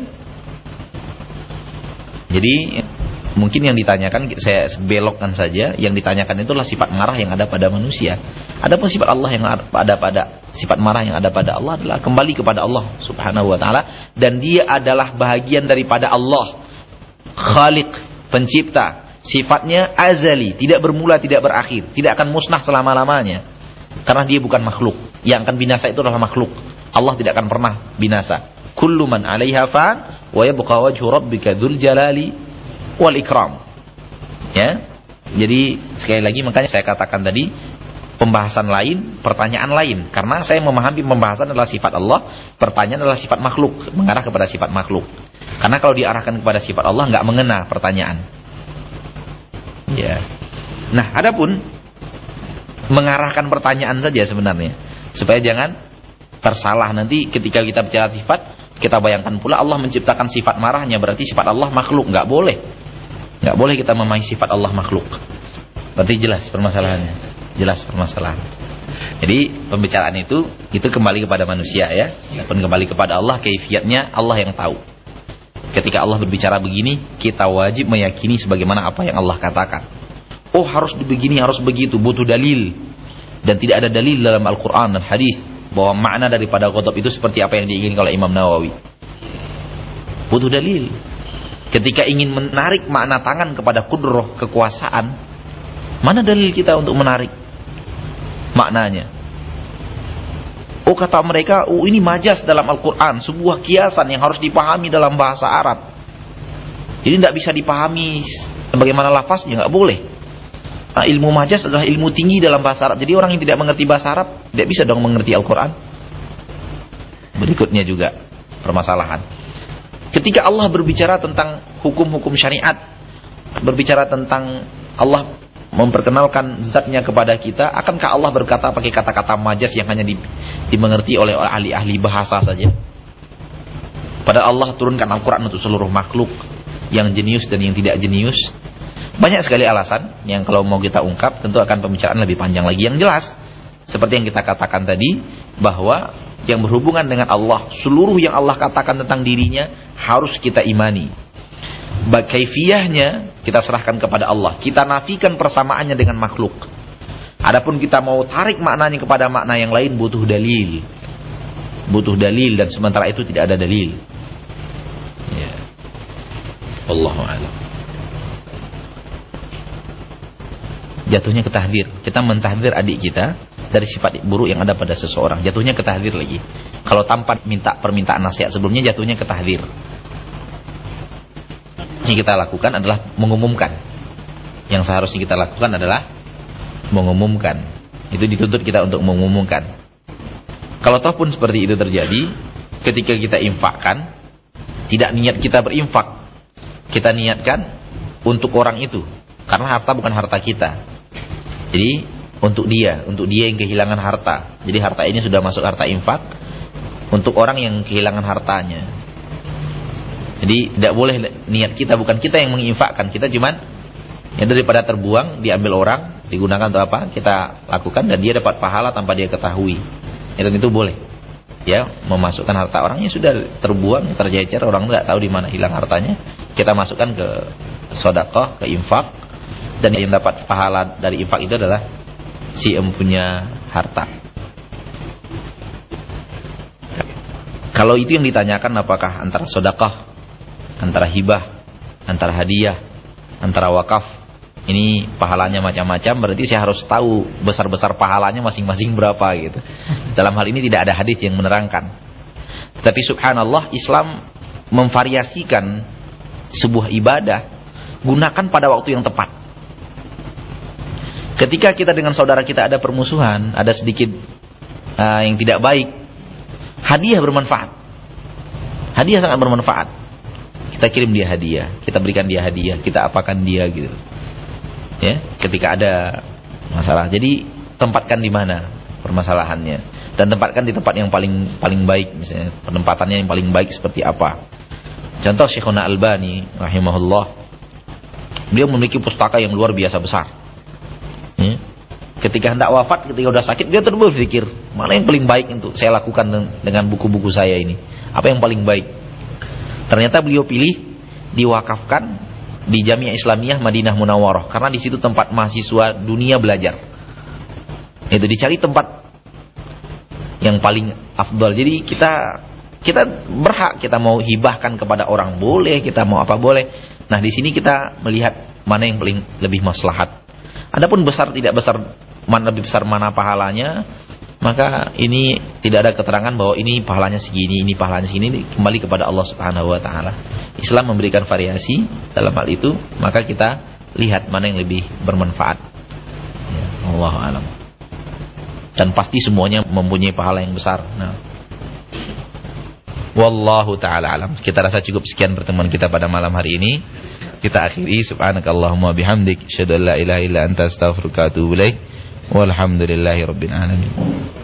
Jadi mungkin yang ditanyakan, saya belokkan saja, yang ditanyakan itulah sifat marah yang ada pada manusia. Adapun sifat Allah yang ada pada sifat marah yang ada pada Allah adalah kembali kepada Allah Subhanahu wa taala, dan dia adalah bahagian daripada Allah. Khaliq, pencipta. Sifatnya azali, tidak bermula, tidak berakhir, tidak akan musnah selama-lamanya. Karena dia bukan makhluk. Yang akan binasa itu adalah makhluk. Allah tidak akan pernah binasa. Kullu man 'alaiha fan wa yabqa wajhu rabbika dzul jalali wal ikram. Ya. Jadi sekali lagi makanya saya katakan tadi pembahasan lain, pertanyaan lain. Karena saya memahami pembahasan adalah sifat Allah, pertanyaan adalah sifat makhluk, mengarah kepada sifat makhluk. Karena kalau diarahkan kepada sifat Allah enggak mengena pertanyaan. Ya. Nah, adapun mengarahkan pertanyaan saja sebenarnya, supaya jangan tersalah nanti ketika kita bicara sifat, kita bayangkan pula Allah menciptakan sifat marahnya, berarti sifat Allah makhluk. Enggak boleh. Enggak boleh kita memahami sifat Allah makhluk. Berarti jelas permasalahannya. Jelas permasalahan. Jadi pembicaraan itu itu kembali kepada manusia ya. Dan kembali kepada Allah, kaifiatnya Allah yang tahu. Ketika Allah berbicara begini, kita wajib meyakini sebagaimana apa yang Allah katakan. Oh, harus begini, harus begitu, butuh dalil. Dan tidak ada dalil dalam Al-Quran dan hadis bahwa makna daripada ghadab itu seperti apa yang diinginkan oleh Imam Nawawi. Butuh dalil. Ketika ingin menarik makna tangan kepada kudrah, kekuasaan, mana dalil kita untuk menarik maknanya? Oh, kata mereka, oh ini majas dalam Al-Quran, sebuah kiasan yang harus dipahami dalam bahasa Arab. Jadi tidak bisa dipahami bagaimana lafaznya, nggak boleh. Nah, ilmu majas adalah ilmu tinggi dalam bahasa Arab. Jadi orang yang tidak mengerti bahasa Arab tidak bisa dong mengerti Al-Quran. Berikutnya juga permasalahan. Ketika Allah berbicara tentang hukum-hukum syariat, berbicara tentang Allah memperkenalkan zatnya kepada kita, akankah Allah berkata pakai kata-kata majas yang hanya di, dimengerti oleh ahli-ahli bahasa saja? Padahal Allah turunkan Al-Quran untuk seluruh makhluk, yang jenius dan yang tidak jenius. Banyak sekali alasan yang kalau mau kita ungkap tentu akan pembicaraan lebih panjang lagi. Yang jelas, seperti yang kita katakan tadi, bahwa yang berhubungan dengan Allah, seluruh yang Allah katakan tentang dirinya harus kita imani. Kaifiyahnya kita serahkan kepada Allah. Kita nafikan persamaannya dengan makhluk. Adapun kita mau tarik maknanya kepada makna yang lain, butuh dalil. Butuh dalil, dan sementara itu tidak ada dalil. Ya. Wallahu a'lam. Jatuhnya ke tahdir. Kita mentahdir adik kita dari sifat buruk yang ada pada seseorang. Jatuhnya ke tahdir lagi. Kalau tanpa minta permintaan nasihat sebelumnya, jatuhnya ke tahdir. Yang kita lakukan adalah mengumumkan. Yang seharusnya kita lakukan adalah mengumumkan. Itu dituntut kita untuk mengumumkan. Kalau toh pun seperti itu terjadi, ketika kita infakkan, tidak niat kita berinfak, kita niatkan untuk orang itu, karena harta bukan harta kita. Jadi untuk dia, untuk dia yang kehilangan harta. Jadi harta ini sudah masuk harta infak untuk orang yang kehilangan hartanya. Jadi tidak boleh niat kita, bukan kita yang menginfakkan, kita cuman ya daripada terbuang, diambil orang, digunakan untuk apa, kita lakukan dan dia dapat pahala tanpa dia ketahui. Itu itu boleh. Ya, memasukkan harta orangnya sudah terbuang, terjecer, orang tidak tahu di mana hilang hartanya, kita masukkan ke sedekah, ke infak, dan yang dapat pahala dari infak itu adalah si empunya harta. Kalau itu yang ditanyakan, apakah antara sedekah, antara hibah, antara hadiah, antara wakaf, ini pahalanya macam-macam, berarti saya harus tahu besar-besar pahalanya masing-masing berapa gitu. Dalam hal ini tidak ada hadis yang menerangkan. Tapi subhanallah, Islam memvariasikan sebuah ibadah, gunakan pada waktu yang tepat. Ketika kita dengan saudara kita ada permusuhan, ada sedikit uh, yang tidak baik, hadiah bermanfaat. Hadiah sangat bermanfaat. Kita kirim dia hadiah, kita berikan dia hadiah, kita apakan dia gitu. Ya, ketika ada masalah. Jadi tempatkan di mana permasalahannya, dan tempatkan di tempat yang paling paling baik, misalnya penempatannya yang paling baik seperti apa. Contoh Syekhuna Albani rahimahullah, beliau memiliki pustaka yang luar biasa besar. Ya. Ketika hendak wafat, ketika sudah sakit, dia terus berpikir, mana yang paling baik untuk saya lakukan dengan buku-buku saya ini? Apa yang paling baik? Ternyata beliau pilih diwakafkan di Jamiah Islamiyah Madinah Munawwarah, karena di situ tempat mahasiswa dunia belajar. Itu dicari tempat yang paling afdal. Jadi kita kita berhak, kita mau hibahkan kepada orang boleh, kita mau apa boleh. Nah, di sini kita melihat mana yang paling lebih maslahat. Adapun besar tidak besar, mana lebih besar mana pahalanya, maka ini tidak ada keterangan bahwa ini pahalanya segini, ini pahalanya segini, kembali kepada Allah Subhanahu wa taala. Islam memberikan variasi dalam hal itu, maka kita lihat mana yang lebih bermanfaat. Ya, Allahu a'lam. Dan pasti semuanya mempunyai pahala yang besar. Nah. Wallahu taala alam. Kita rasa cukup sekian pertemuan kita pada malam hari ini. Kita akhiri, subhanakallahumma bihamdik, asyhadu an la ilaha illa anta, astaghfiruka wa atubu ilaik. Walhamdulillahirabbil alamin.